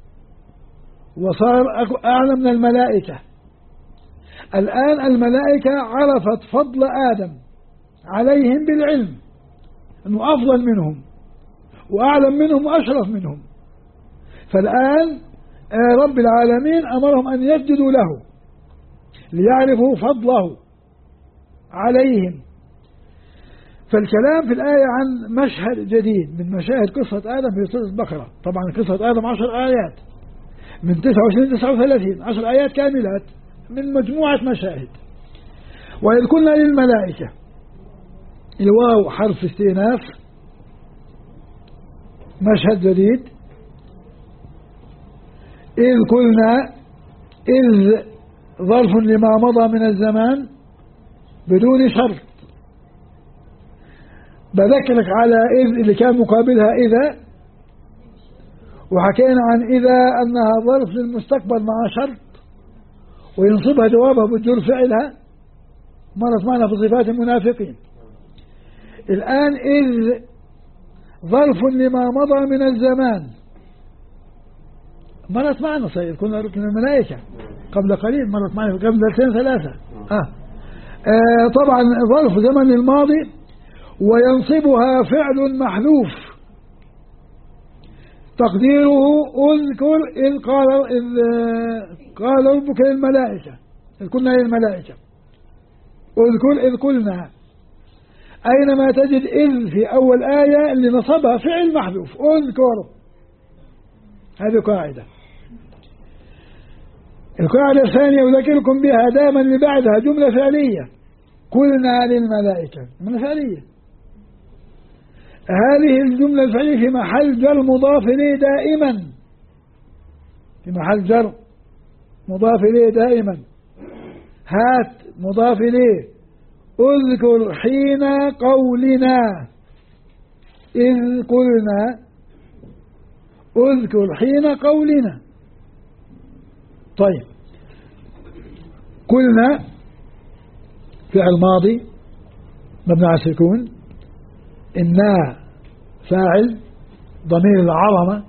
وصار أعلى من الملائكة؟ الآن الملائكة عرفت فضل آدم عليهم بالعلم، أنه أفضل منهم وأعلم منهم وأشرف منهم. فالآن رب العالمين أمرهم أن يسجدوا له ليعرفوا فضله عليهم. فالكلام في الآية عن مشهد جديد من مشاهد قصة آدم في سورة البقرة. طبعا قصة آدم 10 آيات من 29 39، 10 آيات كاملات من مجموعة مشاهد. وإذ قلنا للملائكة، الواو حرف استئناف، مشهد جديد. إذ قلنا، إذ ظرف لما مضى من الزمان بدون شرط. بذكرك على إذ اللي كان مقابلها إذا، وحكينا عن إذا أنها ظرف للمستقبل مع شرط، وينصبها جوابها بالجر فعلها، مرت معنا في صفات المنافقين. الآن إذ ظرف لما مضى من الزمان، مرت معنا صحيح، كنا ركن الملائكة قبل قليل، مرت معنا قبل 2-3. طبعا ظرف زمن الماضي، وينصبها فعل محذوف تقديره اذكر إذ قال ربك للملائكة، إذ قلنا للملائكة اذكر إذ قلنا. أينما تجد إذ في أول آية اللي نصبها فعل محذوف، اذكر. هذه قاعدة. القاعدة الثانية أذكركم بها دائما اللي بعدها جملة فعلية، قلنا للملائكة، جملة فعلية. هذه الجملة الفعلية في محل جر مضاف إليه دائما، في محل جر مضاف إليه دائما. هات مضاف إليه، اذكر حين قولنا، إذ قلنا، اذكر حين قولنا. طيب، قلنا فعل ماضي مبني على السكون، إنا فاعل ضمير العظمة،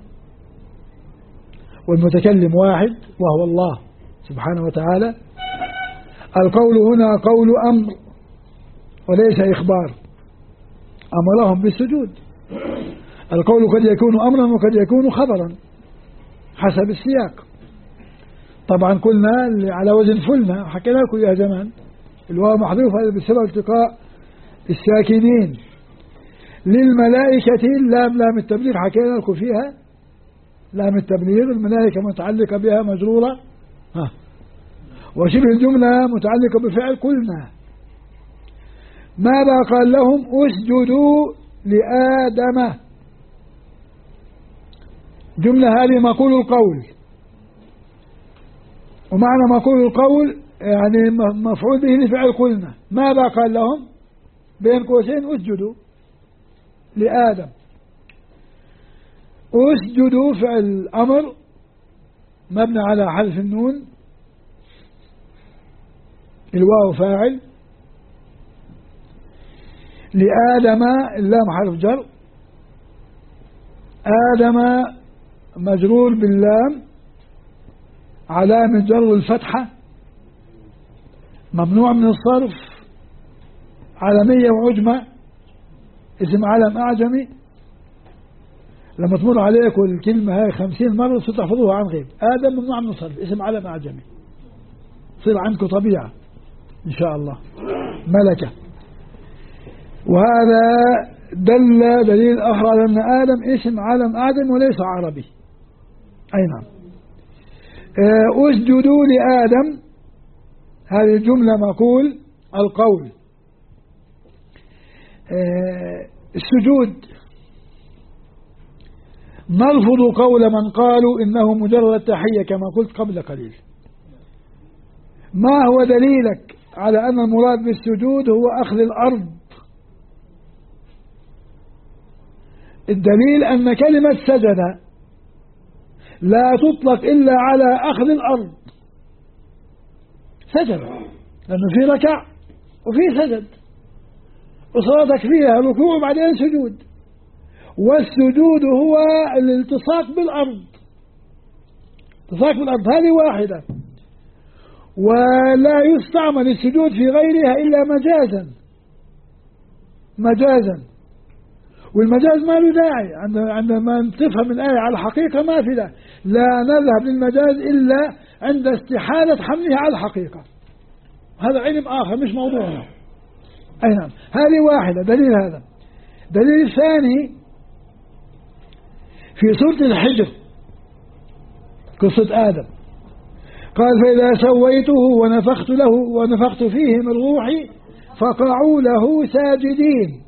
والمتكلم واحد وهو الله سبحانه وتعالى. القول هنا قول أمر وليس إخبار، أمرهم بالسجود. القول قد يكون أمرا وقد يكون خبرا حسب السياق. طبعا قلنا على وزن فلنا، حكينا لكم يا زمان الواو محذوفة بسبب التقاء الساكنين. للملائكة لام التبليغ حكينا لكم فيها، لام التبليغ الملائكة متعلقة بها مجرورة، وشبه الجملة متعلقة بفعل قلنا. ماذا قال لهم؟ اسجدوا لآدم. جملة هذه مقول القول، ومعنى مقول القول يعني مفعول به لفعل قلنا. ماذا قال لهم؟ بين قوسين اسجدوا لآدم. اسجدوا فعل أمر مبني على حذف النون، الواو فاعل، لآدم اللام حرف جر، آدم مجرور باللام علامة جر الفتحة، ممنوع من الصرف، عالمية وعجمة، اسم علم أعجمي. لما تمر عليكم الكلمة هاي 50 مرة ستحفظوها عن غيب. آدم ممنوع من الصرف، اسم علم أعجمي، صير عندكم طبيعة إن شاء الله، ملكة. وهذا دليل آخر على أن آدم اسم علم أعجم وليس عربي. أي نعم. اسجدوا لآدم، هذه الجملة مقول القول. السجود نرفض قول من قالوا إنه مجرد تحية كما قلت قبل قليل. ما هو دليلك على أن المراد بالسجود هو أخذ الأرض؟ الدليل أن كلمة سجد لا تطلق إلا على أخذ الأرض. سجد لأنه في ركع وفي سجد، وصلاتك فيها ركوع وبعدين سجود، والسجود هو الالتصاق بالأرض، التصاق بالأرض هذه واحدة، ولا يستعمل السجود في غيرها إلا مجازا، والمجاز ما له داعي عندما تفهم الآية على الحقيقة ما في داعي. لا نذهب للمجاز إلا عند استحالة حملها على الحقيقة، هذا علم آخر مش موضوعنا. أي نعم، هذه واحدة دليل. هذا دليل الثاني في سورة الحجر قصة آدم، قال فإذا سويته ونفخت فيه من روحي فقعوا له ساجدين.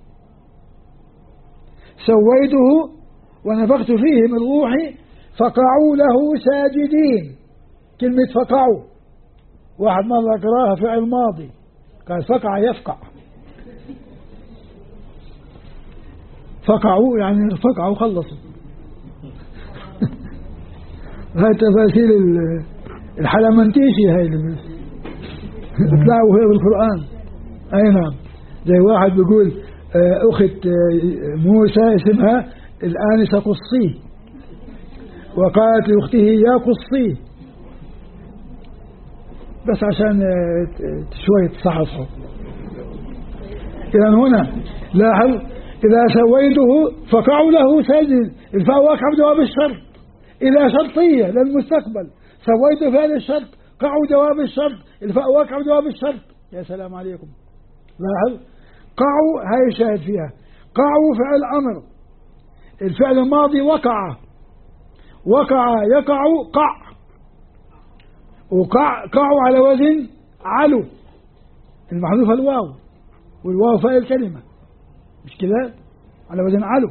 سويته ونفخت فيه من روحي فقعوا له ساجدين. كلمة فقعوا واحد مرة قراها فعل ماضي، قال فقع يفقع، فقعوا يعني فقعوا خلصوا. هاي تفاسير الحلمنتيشي هاي اللي بتلاقوا هي بالقرآن. أي نعم، زي واحد بيقول أخت موسى اسمها الآنسة قصي، وقالت لأخته يا قصي، بس عشان شوية تصحصحوا. إذا هنا لاحظ إذا سويته فقعوا له ساجد، الفاء واقع بجواب الشرط، إذا شرطية للمستقبل سويته فعل الشرط، قعوا جواب الشرط، الفاء واقع بجواب الشرط. يا سلام عليكم. لاحظ قعوا هاي الشاهد فيها، قعوا فعل أمر، الفعل الماضي وقع يقع قع، قعوا على وزن علو، المحذوفة الواو، والواو فاء الكلمة مش كده، على وزن علو.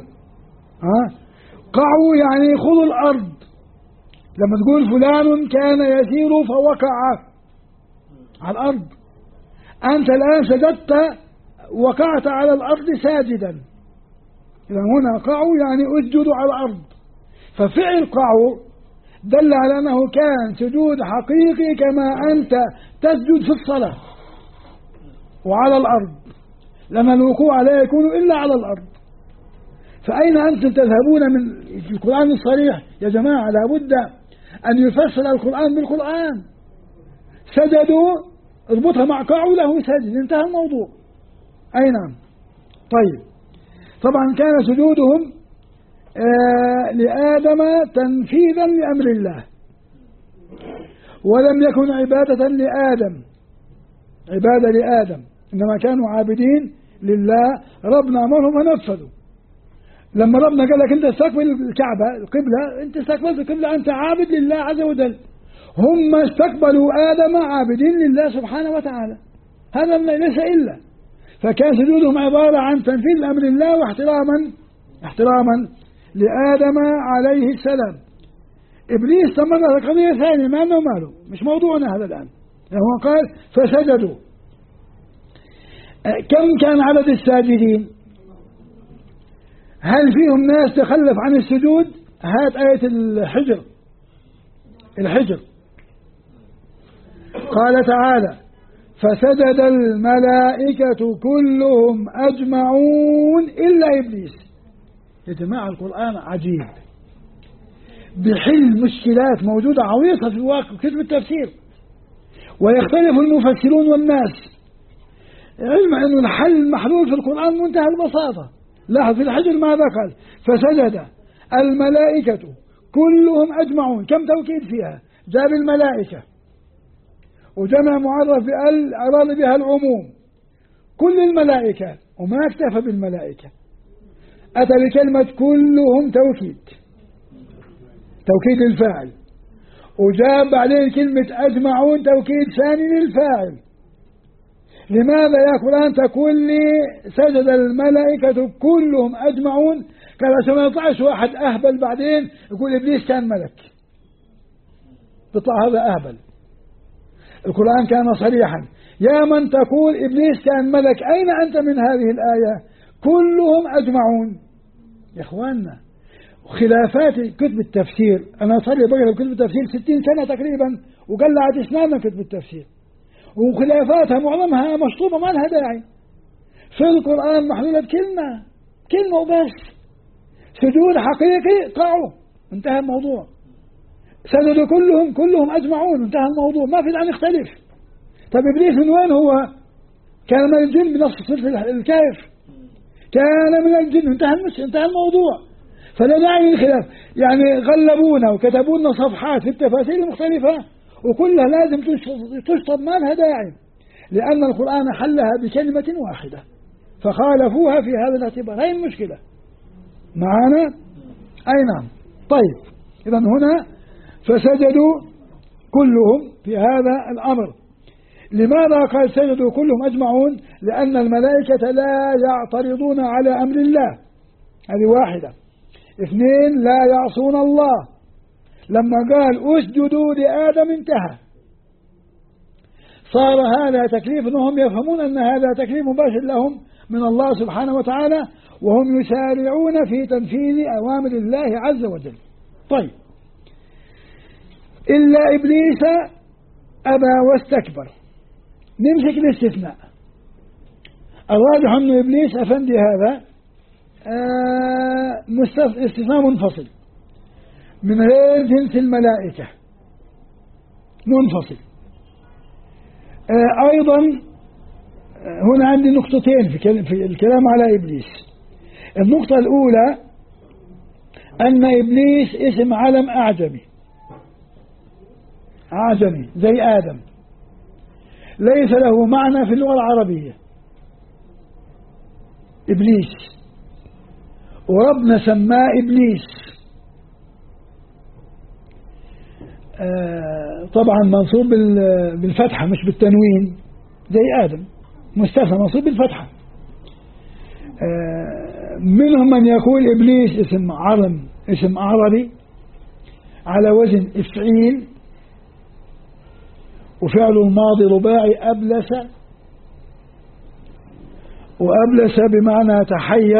قعوا يعني خذوا الأرض. لما تقول فلان كان يسير فوقع على الأرض، أنت الآن سجدت وقعت على الأرض ساجدا. إذا هنا قعوا يعني اسجدوا على الأرض، ففعل قعوا دل على أنه كان سجود حقيقي كما أنت تسجد في الصلاة وعلى الأرض، لما الوقوع لا يكون إلا على الأرض. فأين أنتم تذهبون من القرآن الصريح يا جماعة؟ لابد أن يفسر القرآن بالقرآن. سجدوا اربطها مع قوله سجد، انتهى الموضوع. أي نعم. طيب، طبعا كان سجودهم لآدم تنفيذا لأمر الله، ولم يكن عبادة لآدم، عبادة لآدم، إنما كانوا عابدين لله. ربنا أمرهم فنفذوا. لما ربنا قال لك أنت استقبل الكعبة القبلة، أنت استقبلت القبلة، أنت عابد لله عز وجل. هم استقبلوا آدم عابدين لله سبحانه وتعالى، هذا ليس إلا. فكان سجودهم عبارة عن تنفيذ أمر الله واحتراما لآدم عليه السلام. إبليس تمر قضية ثانية، ما أنه ماله، مش موضوعنا هذا الآن. هو قال فسجدوا. كم كان عدد الساجدين؟ هل فيهم ناس تخلف عن السجود؟ هات آية الحجر قال تعالى فسجد الملائكة كلهم أجمعون إلا إبليس. يا جماعة القرآن عجيب، بحل مشكلات موجودة عويصة في الواقع كتب التفسير، ويختلف المفسرون والناس، علم أن الحل محلول في القرآن منتهى البساطة. لاحظ في الحجر ماذا قال؟ فسجد الملائكة كلهم أجمعون. كم توكيد فيها؟ جاب الملائكة وجمع معرف بأل أراد بها العموم، كل الملائكة، وما اكتفى بالملائكة، أتى بكلمة كلهم توكيد الفاعل، وجاب بعدين كلمة أجمعون توكيد ثاني للفاعل. لماذا يا قرآن تقول لي سجد الملائكة كلهم أجمعون؟ قال عشان ما يطلعش واحد أهبل بعدين يقول إبليس كان ملك، تطلع هذا أهبل. القرآن كان صريحا، يا من تقول إبليس كان ملك، أين أنت من هذه الآية؟ كلهم أجمعون. يا إخواننا، خلافات كتب التفسير، أنا صار لي بقرأ كتب التفسير 60 سنة تقريبا، وقلعت أسناننا كتب التفسير، وخلافاتها معظمها مشطوبة ما لها داعي. في القرآن محلولة كلمة وبس، سجود حقيقي قعوا، انتهى الموضوع. سجدوا كلهم أجمعون، انتهى الموضوع، ما في داعي نختلف. طب إبليس من وين هو؟ كان من الجن بنص سورة الكهف، كان من الجن، انتهى الموضوع. فلا داعي للخلاف. يعني غلبونا وكتبوا لنا صفحات في التفاسير المختلفة وكلها لازم تشطب، ما لها داعي، لأن القرآن حلها بكلمة واحدة فخالفوها في هذا الاعتبار. هاي المشكلة معنا. أي نعم. طيب، إذن هنا فسجدوا كلهم في هذا الأمر. لماذا قال سجدوا كلهم أجمعون؟ لأن الملائكة لا يعترضون على أمر الله، هذه واحدة. اثنين، لا يعصون الله. لما قال اسجدوا لآدم انتهى، صار هذا تكليف، أنهم يفهمون أن هذا تكليف مباشر لهم من الله سبحانه وتعالى، وهم يسارعون في تنفيذ أوامر الله عز وجل. طيب، إلا إبليس أبى واستكبر. نمسك الاستثناء. الراجح أن إبليس أفندي هذا استثناء منفصل من غير جنس الملائكة، منفصل. أيضا هنا عندي نقطتين في الكلام على إبليس. النقطة الأولى أن إبليس اسم علم أعجمي زي آدم، ليس له معنى في اللغة العربية. إبليس، وربنا سماه إبليس، طبعا منصوب بالفتحة مش بالتنوين زي آدم، مستثنى منصوب بالفتحة. منهم من يقول إبليس اسم عربي على وزن إفعيل، وفعل الماضي رباعي أبلس، وأبلس بمعنى تحير،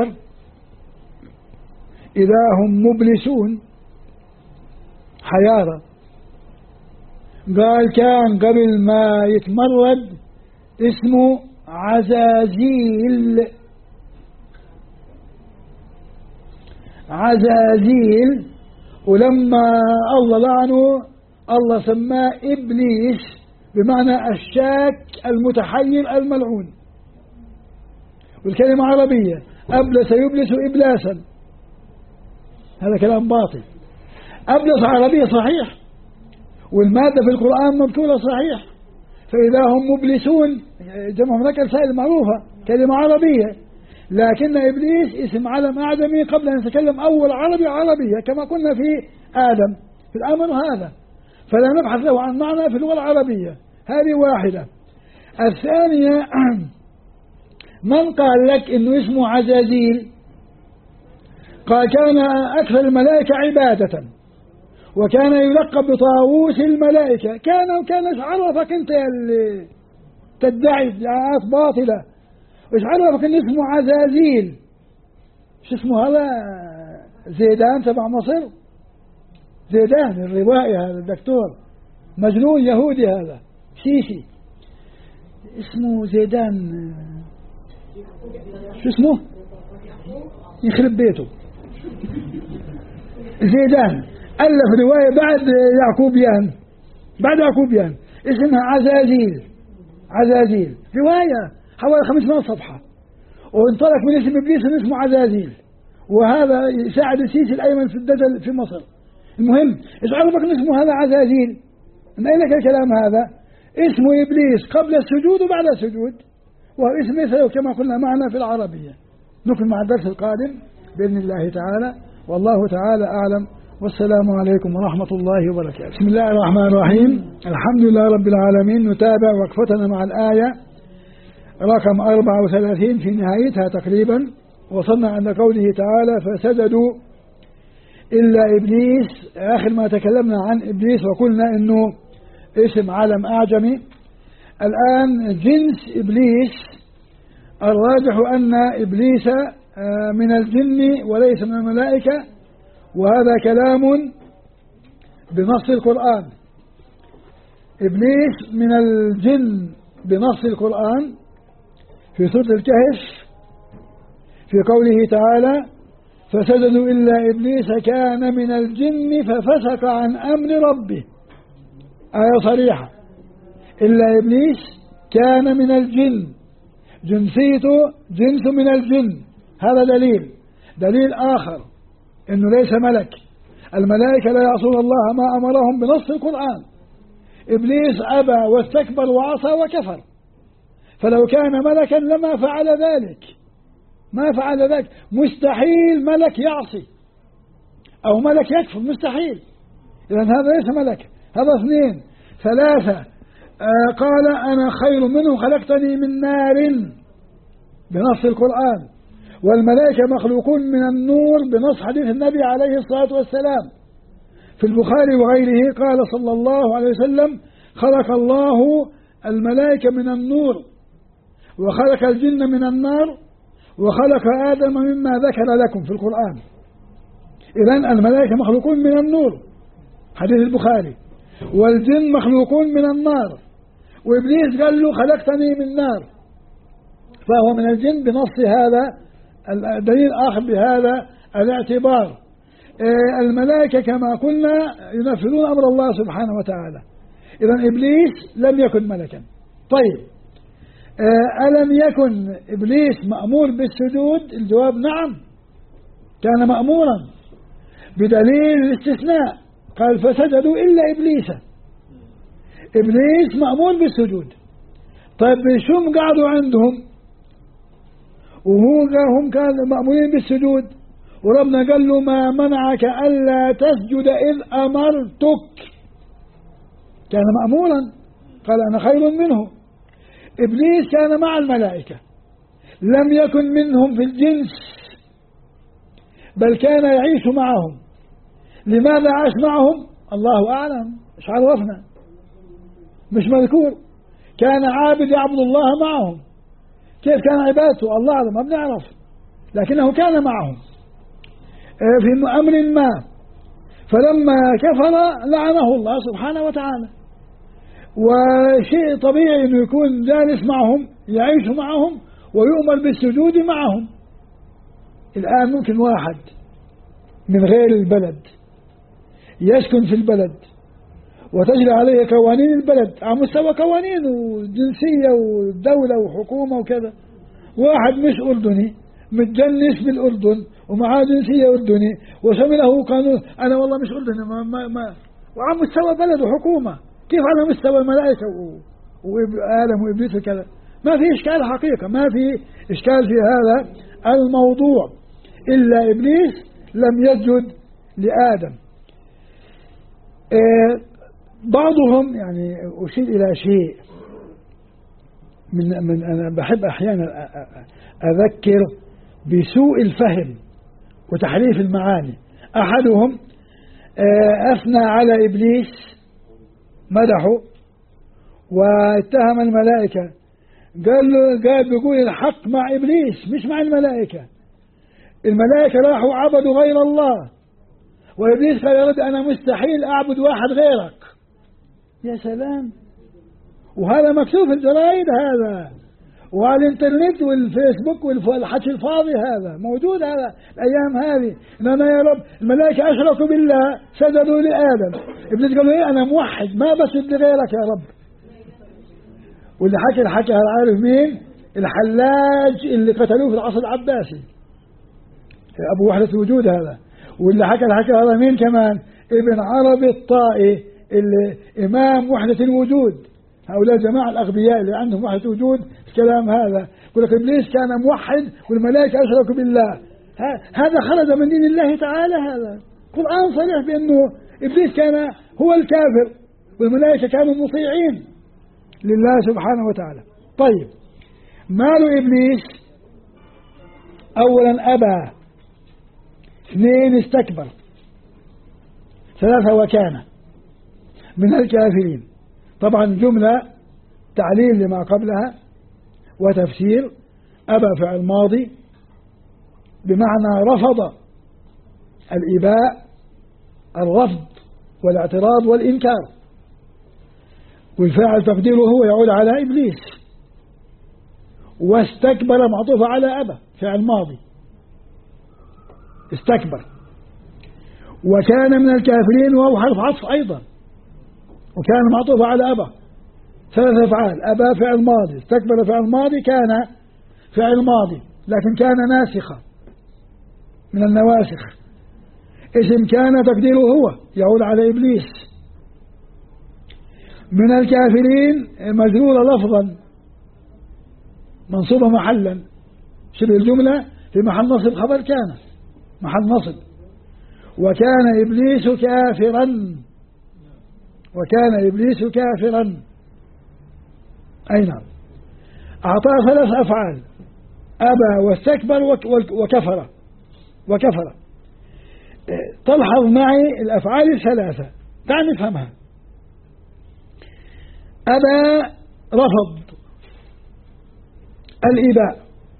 إذا هم مبلسون، حيارة. قال كان قبل ما يتمرد اسمه عزازيل، ولما الله لعنه الله سماه إبليس، بمعنى الشاك المتحير الملعون. والكلمة عربية، أبلس يبلس إبلاسا، هذا كلام باطل. أبلس عربية صحيح، والمادة في القرآن مبتولة صحيح، فإذا هم مبلسون جمع هناك السائل معروفة كلمة عربية، لكن إبليس اسم علم أعجمي قبل أن يتكلم أول عربية كما قلنا في آدم في الأمر هذا، فلا نبحث له عن معنى في اللغة العربية. هذه واحدة. الثانية من قال لك إنه اسمه عزازيل؟ قال كان أكثر الملائكة عبادة، وكان يلقب بطاووس الملائكة. كان إيش عرفك أنت اللي تدعي ادعاءات باطلة؟ إيش عرفك إن اسمه عزازيل؟ شو اسمه هذا؟ زيدان تبع مصر، زيدان الروائي هذا الدكتور مجنون يهودي هذا شيشي، اسمه زيدان، شو اسمه؟ يخرب بيته. زيدان ألف رواية بعد يعقوبيان اسمها عزازيل، رواية حوالي 500 صفحة، وانطلق من اسم إبليس إن اسمه عزازيل، وهذا يساعد السيسي الأيمن في الدجل في مصر. المهم إيش عرفك إن اسمه هذا عزازيل؟ من أين لك الكلام هذا؟ اسمه إبليس قبل السجود وبعد السجود، وهو اسم مثله كما قلنا معنا في العربية. نكمل مع الدرس القادم بإذن الله تعالى، والله تعالى أعلم، والسلام عليكم ورحمة الله وبركاته. بسم الله الرحمن الرحيم، الحمد لله رب العالمين. نتابع وقفتنا مع الآية رقم 34 في نهايتها تقريبا. وصلنا عند قوله تعالى فسجدوا إلا إبليس، آخر ما تكلمنا عن إبليس وقلنا إنه اسم علم أعجمي. الآن جنس إبليس، الراجح أن إبليس من الجن وليس من الملائكة، وهذا كلام بنص القرآن. إبليس من الجن بنص القرآن في سورة الكهف في قوله تعالى فسجدوا إلا إبليس كان من الجن ففسق عن أمر ربه، آية صريحة. إلا إبليس كان من الجن، جنسيته جنس من الجن، هذا دليل آخر إنه ليس ملك. الملائكة لا يعصون الله ما أمرهم بنص القرآن. إبليس أبى واستكبر وعصى وكفر، فلو كان ملكا لما فعل ذلك، مستحيل ملك يعصي أو ملك يكفر، مستحيل. إذن هذا ليس ملك. هذا 2. 3 قال أنا خير منه خلقتني من نار بنص القرآن، والملائكة مخلوقون من النور بنص حديث النبي عليه الصلاة والسلام في البخاري وغيره. قال صلى الله عليه وسلم خلق الله الملائكة من النور، وخلق الجن من النار، وخلق آدم مما ذكر لكم في القرآن. إذن الملائكة مخلوقون من النور حديث البخاري، والجن مخلوقون من النار، وإبليس قال له خلقتني من نار، فهو من الجن بنص هذا الدليل آخر بهذا الاعتبار. الملائكة كما قلنا ينفذون أمر الله سبحانه وتعالى. إذن إبليس لم يكن ملكا. طيب ألم يكن إبليس مأمور بالسجود؟ الجواب نعم، كان مأمورا بدليل الاستثناء، قال فسجدوا إلا إبليس مأمور بالسجود. طيب شو قعدوا عندهم وهم كانوا مأمورين بالسجود، وربنا قال له ما منعك ألا تسجد إذ أمرتك؟ كان مأمورا، قال أنا خير منه. إبليس كان مع الملائكة، لم يكن منهم في الجنس، بل كان يعيش معهم. لماذا عاش معهم؟ الله أعلم، مش عرفنا، مش مذكور. كان عابد يعبد الله معهم، كيف كان عبادته الله أعلم، ما بنعرف، لكنه كان معهم في أمر ما. فلما كفر لعنه الله سبحانه وتعالى، وشيء طبيعي أنه يكون جالس معهم يعيش معهم ويؤمر بالسجود معهم. الآن ممكن واحد من غير البلد يسكن في البلد وتجري عليه قوانين البلد على مستوى قوانين وجنسية ودولة وحكومة وكذا. واحد مش أردني متجنس بالأردن ومعاه جنسية أردني وسمي له قانون، أنا والله مش أردني ما وعلى مستوى بلد وحكومة، كيف على مستوى الملائكة وآدم وإبليس وكذا؟ ما في إشكال حقيقة، ما في إشكال في هذا الموضوع، إلا إبليس لم يسجد لآدم. بعضهم يعني أشير إلى شيء من أنا بحب أحيانا أذكر بسوء الفهم وتحريف المعاني. أحدهم أثنى على إبليس، مدحه واتهم الملائكة، قال بيقول الحق مع إبليس مش مع الملائكة. الملائكة راحوا عبدوا غير الله، وإبليس قال يا رب أنا مستحيل أعبد واحد غيرك. يا سلام، وهذا مكتوب في الجرائد هذا وعلى الانترنت والفيسبوك والحكي الفاضي هذا موجود هذا الأيام هذه. إن أنا يا رب الملائكة أشركوا بالله سجدوا لآدم، إبليس قالوا إيه أنا موحد ما بسجد لغيرك يا رب. واللي حكى عارف مين؟ الحلاج اللي قتلوه في العصر العباسي، أبو وحدة الوجود هذا. واللي حكى هذا مين كمان؟ ابن عربي الطائي اللي إمام وحدة الوجود. هؤلاء الجماعة الأغبياء اللي عندهم وحدة وجود الكلام هذا يقول لك إبليس كان موحد والملائكة أشركوا بالله. هذا خرج من دين الله تعالى، هذا القرآن صريح بأنه إبليس كان هو الكافر والملائكة كانوا مطيعين لله سبحانه وتعالى. طيب، مال إبليس؟ أولا أبى، اثنين استكبر، ثلاثة وكان من الكافرين. طبعا جملة تعليل لما قبلها وتفسير. أبى فعل ماضي بمعنى رفض، الإباء الرفض والاعتراض والإنكار، والفاعل تقديره هو يعود على إبليس. واستكبر معطوف على أبى فعل ماضي استكبر. وكان من الكافرين وهو حرف عطف أيضا، وكان معطوف على أبى، ثلاث أفعال. أبى فعل ماضي، استكبر فعل ماضي، كان فعل ماضي لكن كان ناسخة من النواسخ. اسم كان تقديره هو يعود على إبليس. من الكافرين مجرورة لفظا منصوبة محلا، شبه الجملة في محل نصب خبر كان محل نصب. وكان إبليس كافرا، وكان إبليس كافرا. أي نعم، أعطاه ثلاث أفعال: أبى واستكبر وكفر. تلحظ معي الأفعال الثلاثة، دعني نفهمها. أبى رفض الإباء،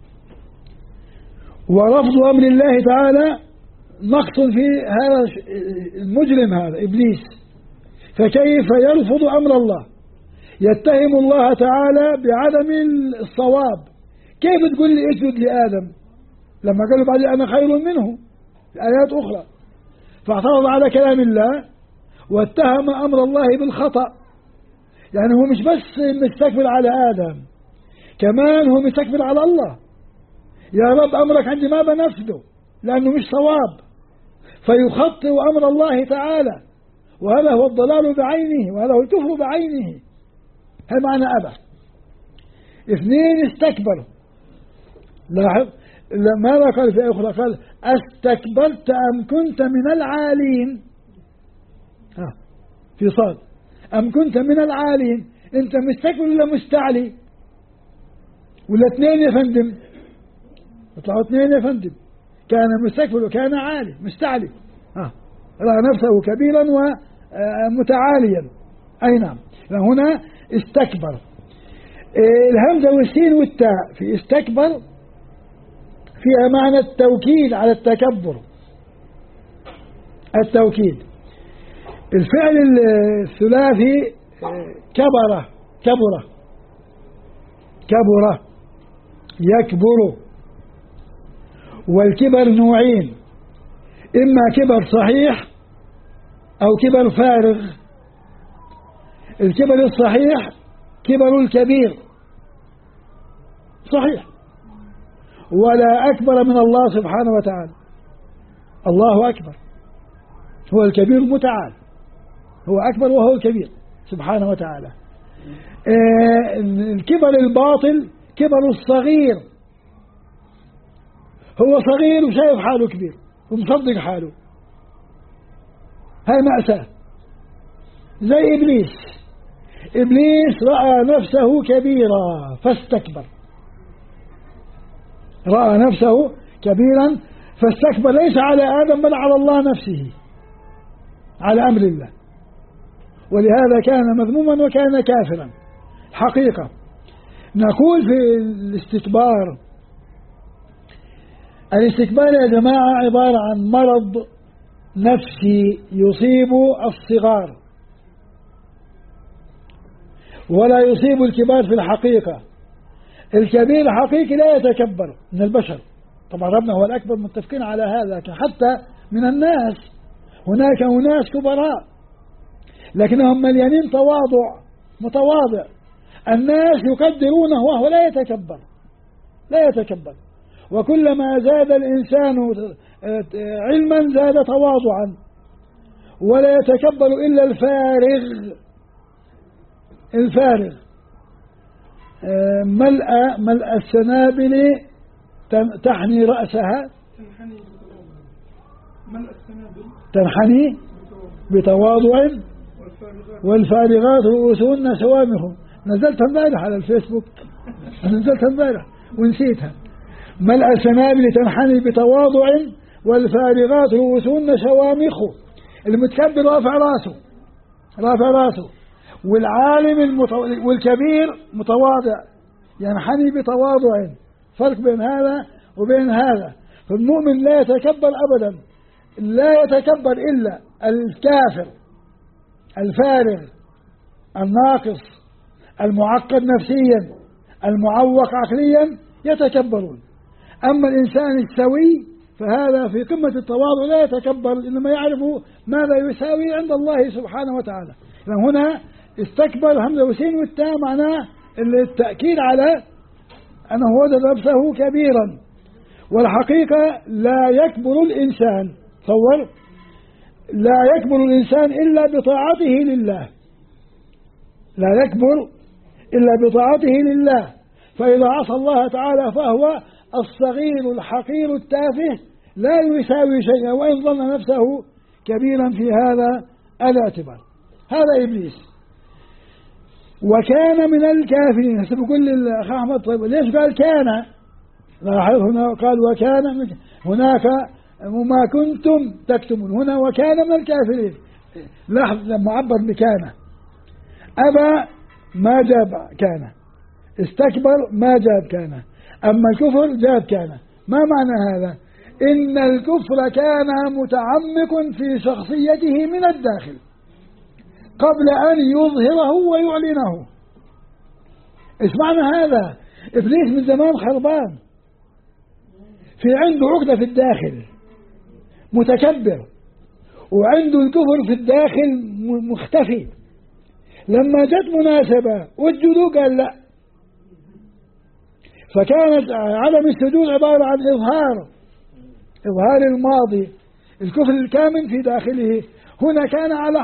ورفض أمر الله تعالى نقص في هذا المجرم هذا إبليس. فكيف يرفض أمر الله؟ يتهم الله تعالى بعدم الصواب. كيف تقول لي اسجد لآدم لما قالوا بعد أنا خير منه؟ الآيات أخرى. فاعترض على كلام الله واتهم أمر الله بالخطأ. يعني هو مش بس مستكبر على آدم، كمان هو مستكبر على الله. يا رب أمرك عندي ما بنفذه لأنه مش صواب، فيخطئ أمر الله تعالى، وهذا هو الضلال بعينه، وهذا هو الكفر بعينه. هذا معنى أبى. اثنين استكبر. لاحظ ماذا قال في أخرى؟ قال استكبرت أم كنت من العالين. في صاد أم كنت من العالين، أنت مستكبر ولا مستعلي؟ ولا اثنين يا فندم؟ يطلعوا اثنين يا فندم، كان مستكبر وكان عالي مستعلي، رأى نفسه كبيرا ومتعاليا. أي نعم، هنا استكبر. الهمزة والسين والتاء في استكبر فيها معنى التوكيد على التكبر، التوكيد. الفعل الثلاثي كبر يكبر. والكبر نوعين: إما كبر صحيح أو كبر فارغ. الكبر الصحيح كبر الكبير صحيح، ولا أكبر من الله سبحانه وتعالى. الله أكبر، هو الكبير المتعال، هو أكبر وهو الكبير سبحانه وتعالى. الكبر الباطل كبر الصغير، هو صغير وشايف حاله كبير ومصدق حاله، هاي مأساة. زي إبليس رأى نفسه كبيرا فاستكبر، رأى نفسه كبيرا فاستكبر، ليس على آدم بل على الله نفسه، على أمر الله، ولهذا كان مذموما وكان كافرا. حقيقة نقول في الاستكبار يا جماعة عبارة عن مرض نفسي يصيب الصغار ولا يصيب الكبار. في الحقيقة الكبير الحقيقي لا يتكبر من البشر، طبعا ربنا هو الأكبر، متفقين على هذا. حتى من الناس هناك أناس كبراء لكنهم مليانين متواضع، الناس يقدرونه وهو لا يتكبر. وكلما زاد الإنسان علما زاد تواضعا، ولا يتكبر إلا الفارغ. ملأ السنابل تحني رأسها، تنحني بتواضع، والفارغات رؤوسهن سوامخ. نزلتها امبارح على الفيسبوك، نزلتها امبارح ونسيتها. ملأ السنابل تنحني بتواضع، والفارغات رؤوسهن شوامخ. المتكبر رافع راسه، والعالم والكبير متواضع ينحني بتواضع. فرق بين هذا وبين هذا. فالمؤمن لا يتكبر أبدا، لا يتكبر إلا الكافر الفارغ الناقص المعقد نفسيا المعوق عقليا يتكبرون. أما الإنسان السوي فهذا في قمة التواضع، لا يتكبر، إنما يعرف ماذا يساوي عند الله سبحانه وتعالى. هنا استكبر همزة وسين والتاء معناه التأكيد على أنه وجد نفسه كبيرا. والحقيقة لا يكبر الإنسان، تصور، لا يكبر الإنسان إلا بطاعته لله، لا يكبر إلا بطاعته لله. فإذا عصى الله تعالى فهو الصغير الحقير التافه لا يساوي شيئا، وإن ظن نفسه كبيرا في هذا الاعتبار. هذا إبليس، وكان من الكافرين. هسه بقول للأخ أحمد طيب ليش قال كان؟ لاحظ هنا قال وكان هناك وما كنتم تكتمون، هنا وكان من الكافرين. لاحظ لما عبر بكان، أبى ما جاب كان، استكبر ما جاب كان، أما الكفر جاب كان. ما معنى هذا؟ إن الكفر كان متعمق في شخصيته من الداخل قبل أن يظهره ويعلنه. إيش معنى هذا؟ إبليس من زمان خربان، في عنده عقدة في الداخل، متكبر، وعنده الكفر في الداخل مختفي. لما جت مناسبة وجدوا قال لا. فكانت عدم السجود عبارة عن إظهار الماضي، الكفر الكامن في داخله. هنا كان على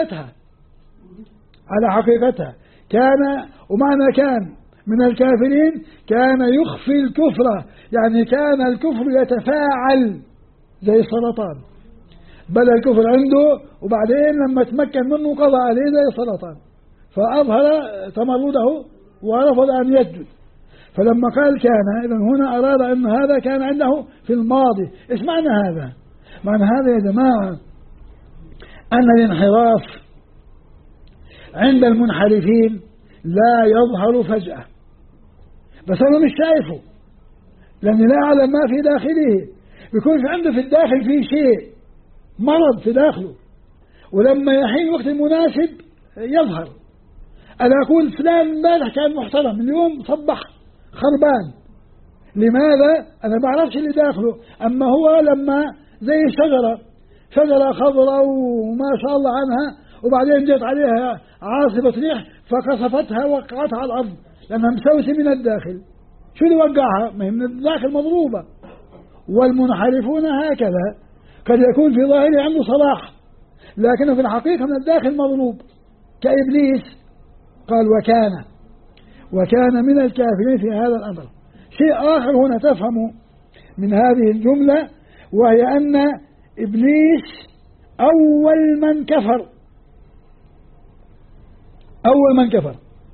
حقيقتها كان، ومعنى كان من الكافرين كان يخفي الكفر، يعني كان الكفر يتفاعل زي السرطان، بل الكفر عنده وبعدين لما تمكن منه قضى عليه زي السرطان، فأظهر تمرده ورفض أن يسجد. فلما قال كان، إذن هنا أراد أن هذا كان عنده في الماضي. إيش معنى هذا؟ معنى هذا يا جماعة أن الانحراف عند المنحرفين لا يظهر فجأة، بس أنا مش شايفه لأني لا أعلم ما في داخله. بيكون عنده في الداخل في شيء مرض في داخله، ولما يحين وقت المناسب يظهر. أنا أقول فلان امبارح كان محترم، اليوم صبح خربان. لماذا؟ أنا ما بعرفش اللي داخله. أما هو لما زي شجرة خضراء وما شاء الله عنها، وبعدين جت عليها عاصفة ريح فقصفتها وقعتها على الأرض لأنها مسوسة من الداخل. شو اللي وقعها؟ ما هي من الداخل مضروبة. والمنحرفون هكذا قد يكون في ظاهره عنده صلاح لكنه في الحقيقة من الداخل مضروب كإبليس. قال وكان من الكافرين في هذا الأمر. شيء آخر هنا تفهم من هذه الجملة وهي أن إبليس أول من كفر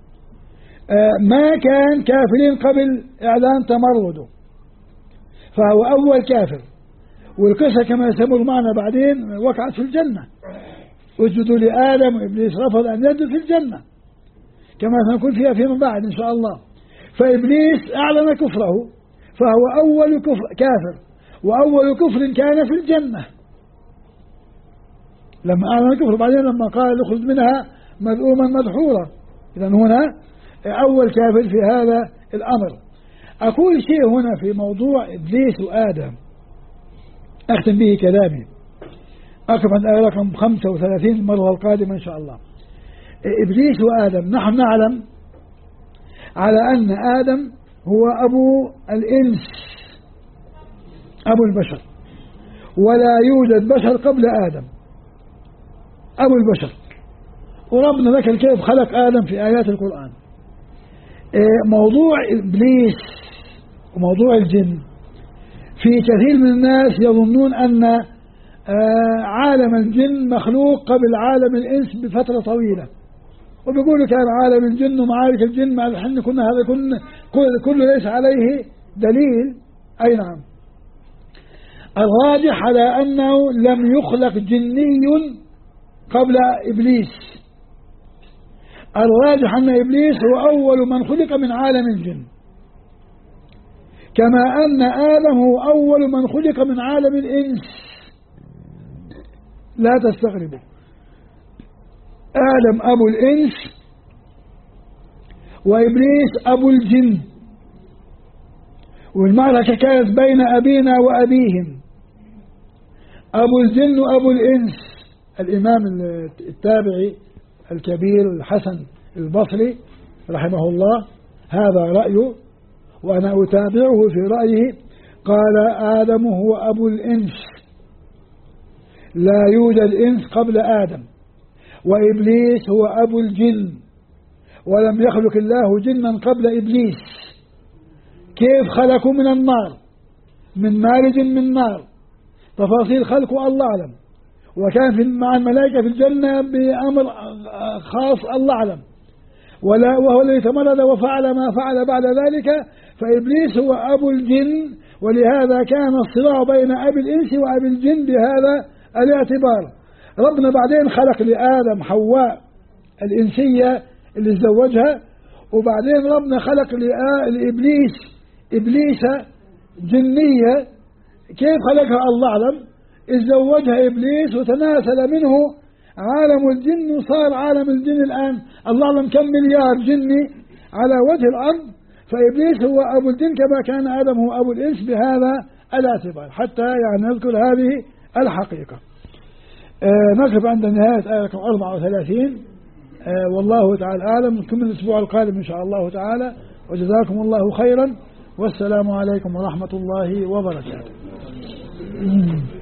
ما كان كافرين قبل إعلان تمرده، فهو أول كافر. والقصة كما يسمون معنا بعدين وقعت في الجنة، اسجدوا لآدم وإبليس رفض أن يسجد في الجنة كما سنكون فيها فيما بعد إن شاء الله. فإبليس أعلن كفره فهو أول كافر، وأول كفر كان في الجنة لما أعلن كفره. بعدين لما قال اخرج منها مذءوما مدحورا، إذن هنا أول كافر في هذا الأمر. أقول شيء هنا في موضوع إبليس وآدم أختم به كلامي، أقف عند آية رقم 35 المرة القادمة إن شاء الله. إبليس وآدم نحن نعلم على أن آدم هو أبو الإنس أبو البشر، ولا يوجد بشر قبل آدم أبو البشر. وربنا ذكر كيف خلق آدم في آيات القرآن. موضوع إبليس وموضوع الجن في كثير من الناس يظنون أن عالم الجن مخلوق قبل عالم الإنس بفترة طويلة، وبيقولوا كان عالم الجن ومعارك الجن مع الحين كنا هذا كله ليس عليه دليل. أي نعم، الراجح على أنه لم يخلق جني قبل إبليس. الراجح أن إبليس هو أول من خلق من عالم الجن، كما أن آدم هو أول من خلق من عالم الإنس. لا تستغربوا، آدم أبو الإنس وإبليس أبو الجن، والمعركة كانت بين أبينا وأبيهم، أبو الجن وأبو الإنس. الإمام التابعي الكبير الحسن البصري رحمه الله هذا رأيه وأنا أتابعه في رأيه، قال آدم هو أبو الإنس، لا يوجد إنس قبل آدم، وإبليس هو أبو الجن، ولم يخلق الله جنا قبل إبليس. كيف خلقوا من النار من مارج من نار، تفاصيل خلقه الله أعلم، وكان مع الملائكة في الجنة بأمر خاص الله أعلم، وهو الذي تمرد وفعل ما فعل بعد ذلك. فإبليس هو أبو الجن، ولهذا كان الصراع بين أبي الإنس وأبي الجن بهذا الاعتبار. ربنا بعدين خلق لآدم حواء الإنسية اللي تزوجها، وبعدين ربنا خلق لإبليس جنية. كيف خلقها الله أعلم، تزوجها إبليس وتناسل منه عالم الجن، وصار عالم الجن الآن الله أعلم كم مليار جني على وجه الأرض. فإبليس هو أبو الجن كما كان آدم هو أبو الإنس بهذا الاعتبار، حتى يعني نذكر هذه الحقيقة. نقف عند نهاية آية 34. والله تعالى أعلم. نكمل الأسبوع القادم إن شاء الله تعالى، وجزاكم الله خيرا، والسلام عليكم ورحمة الله وبركاته.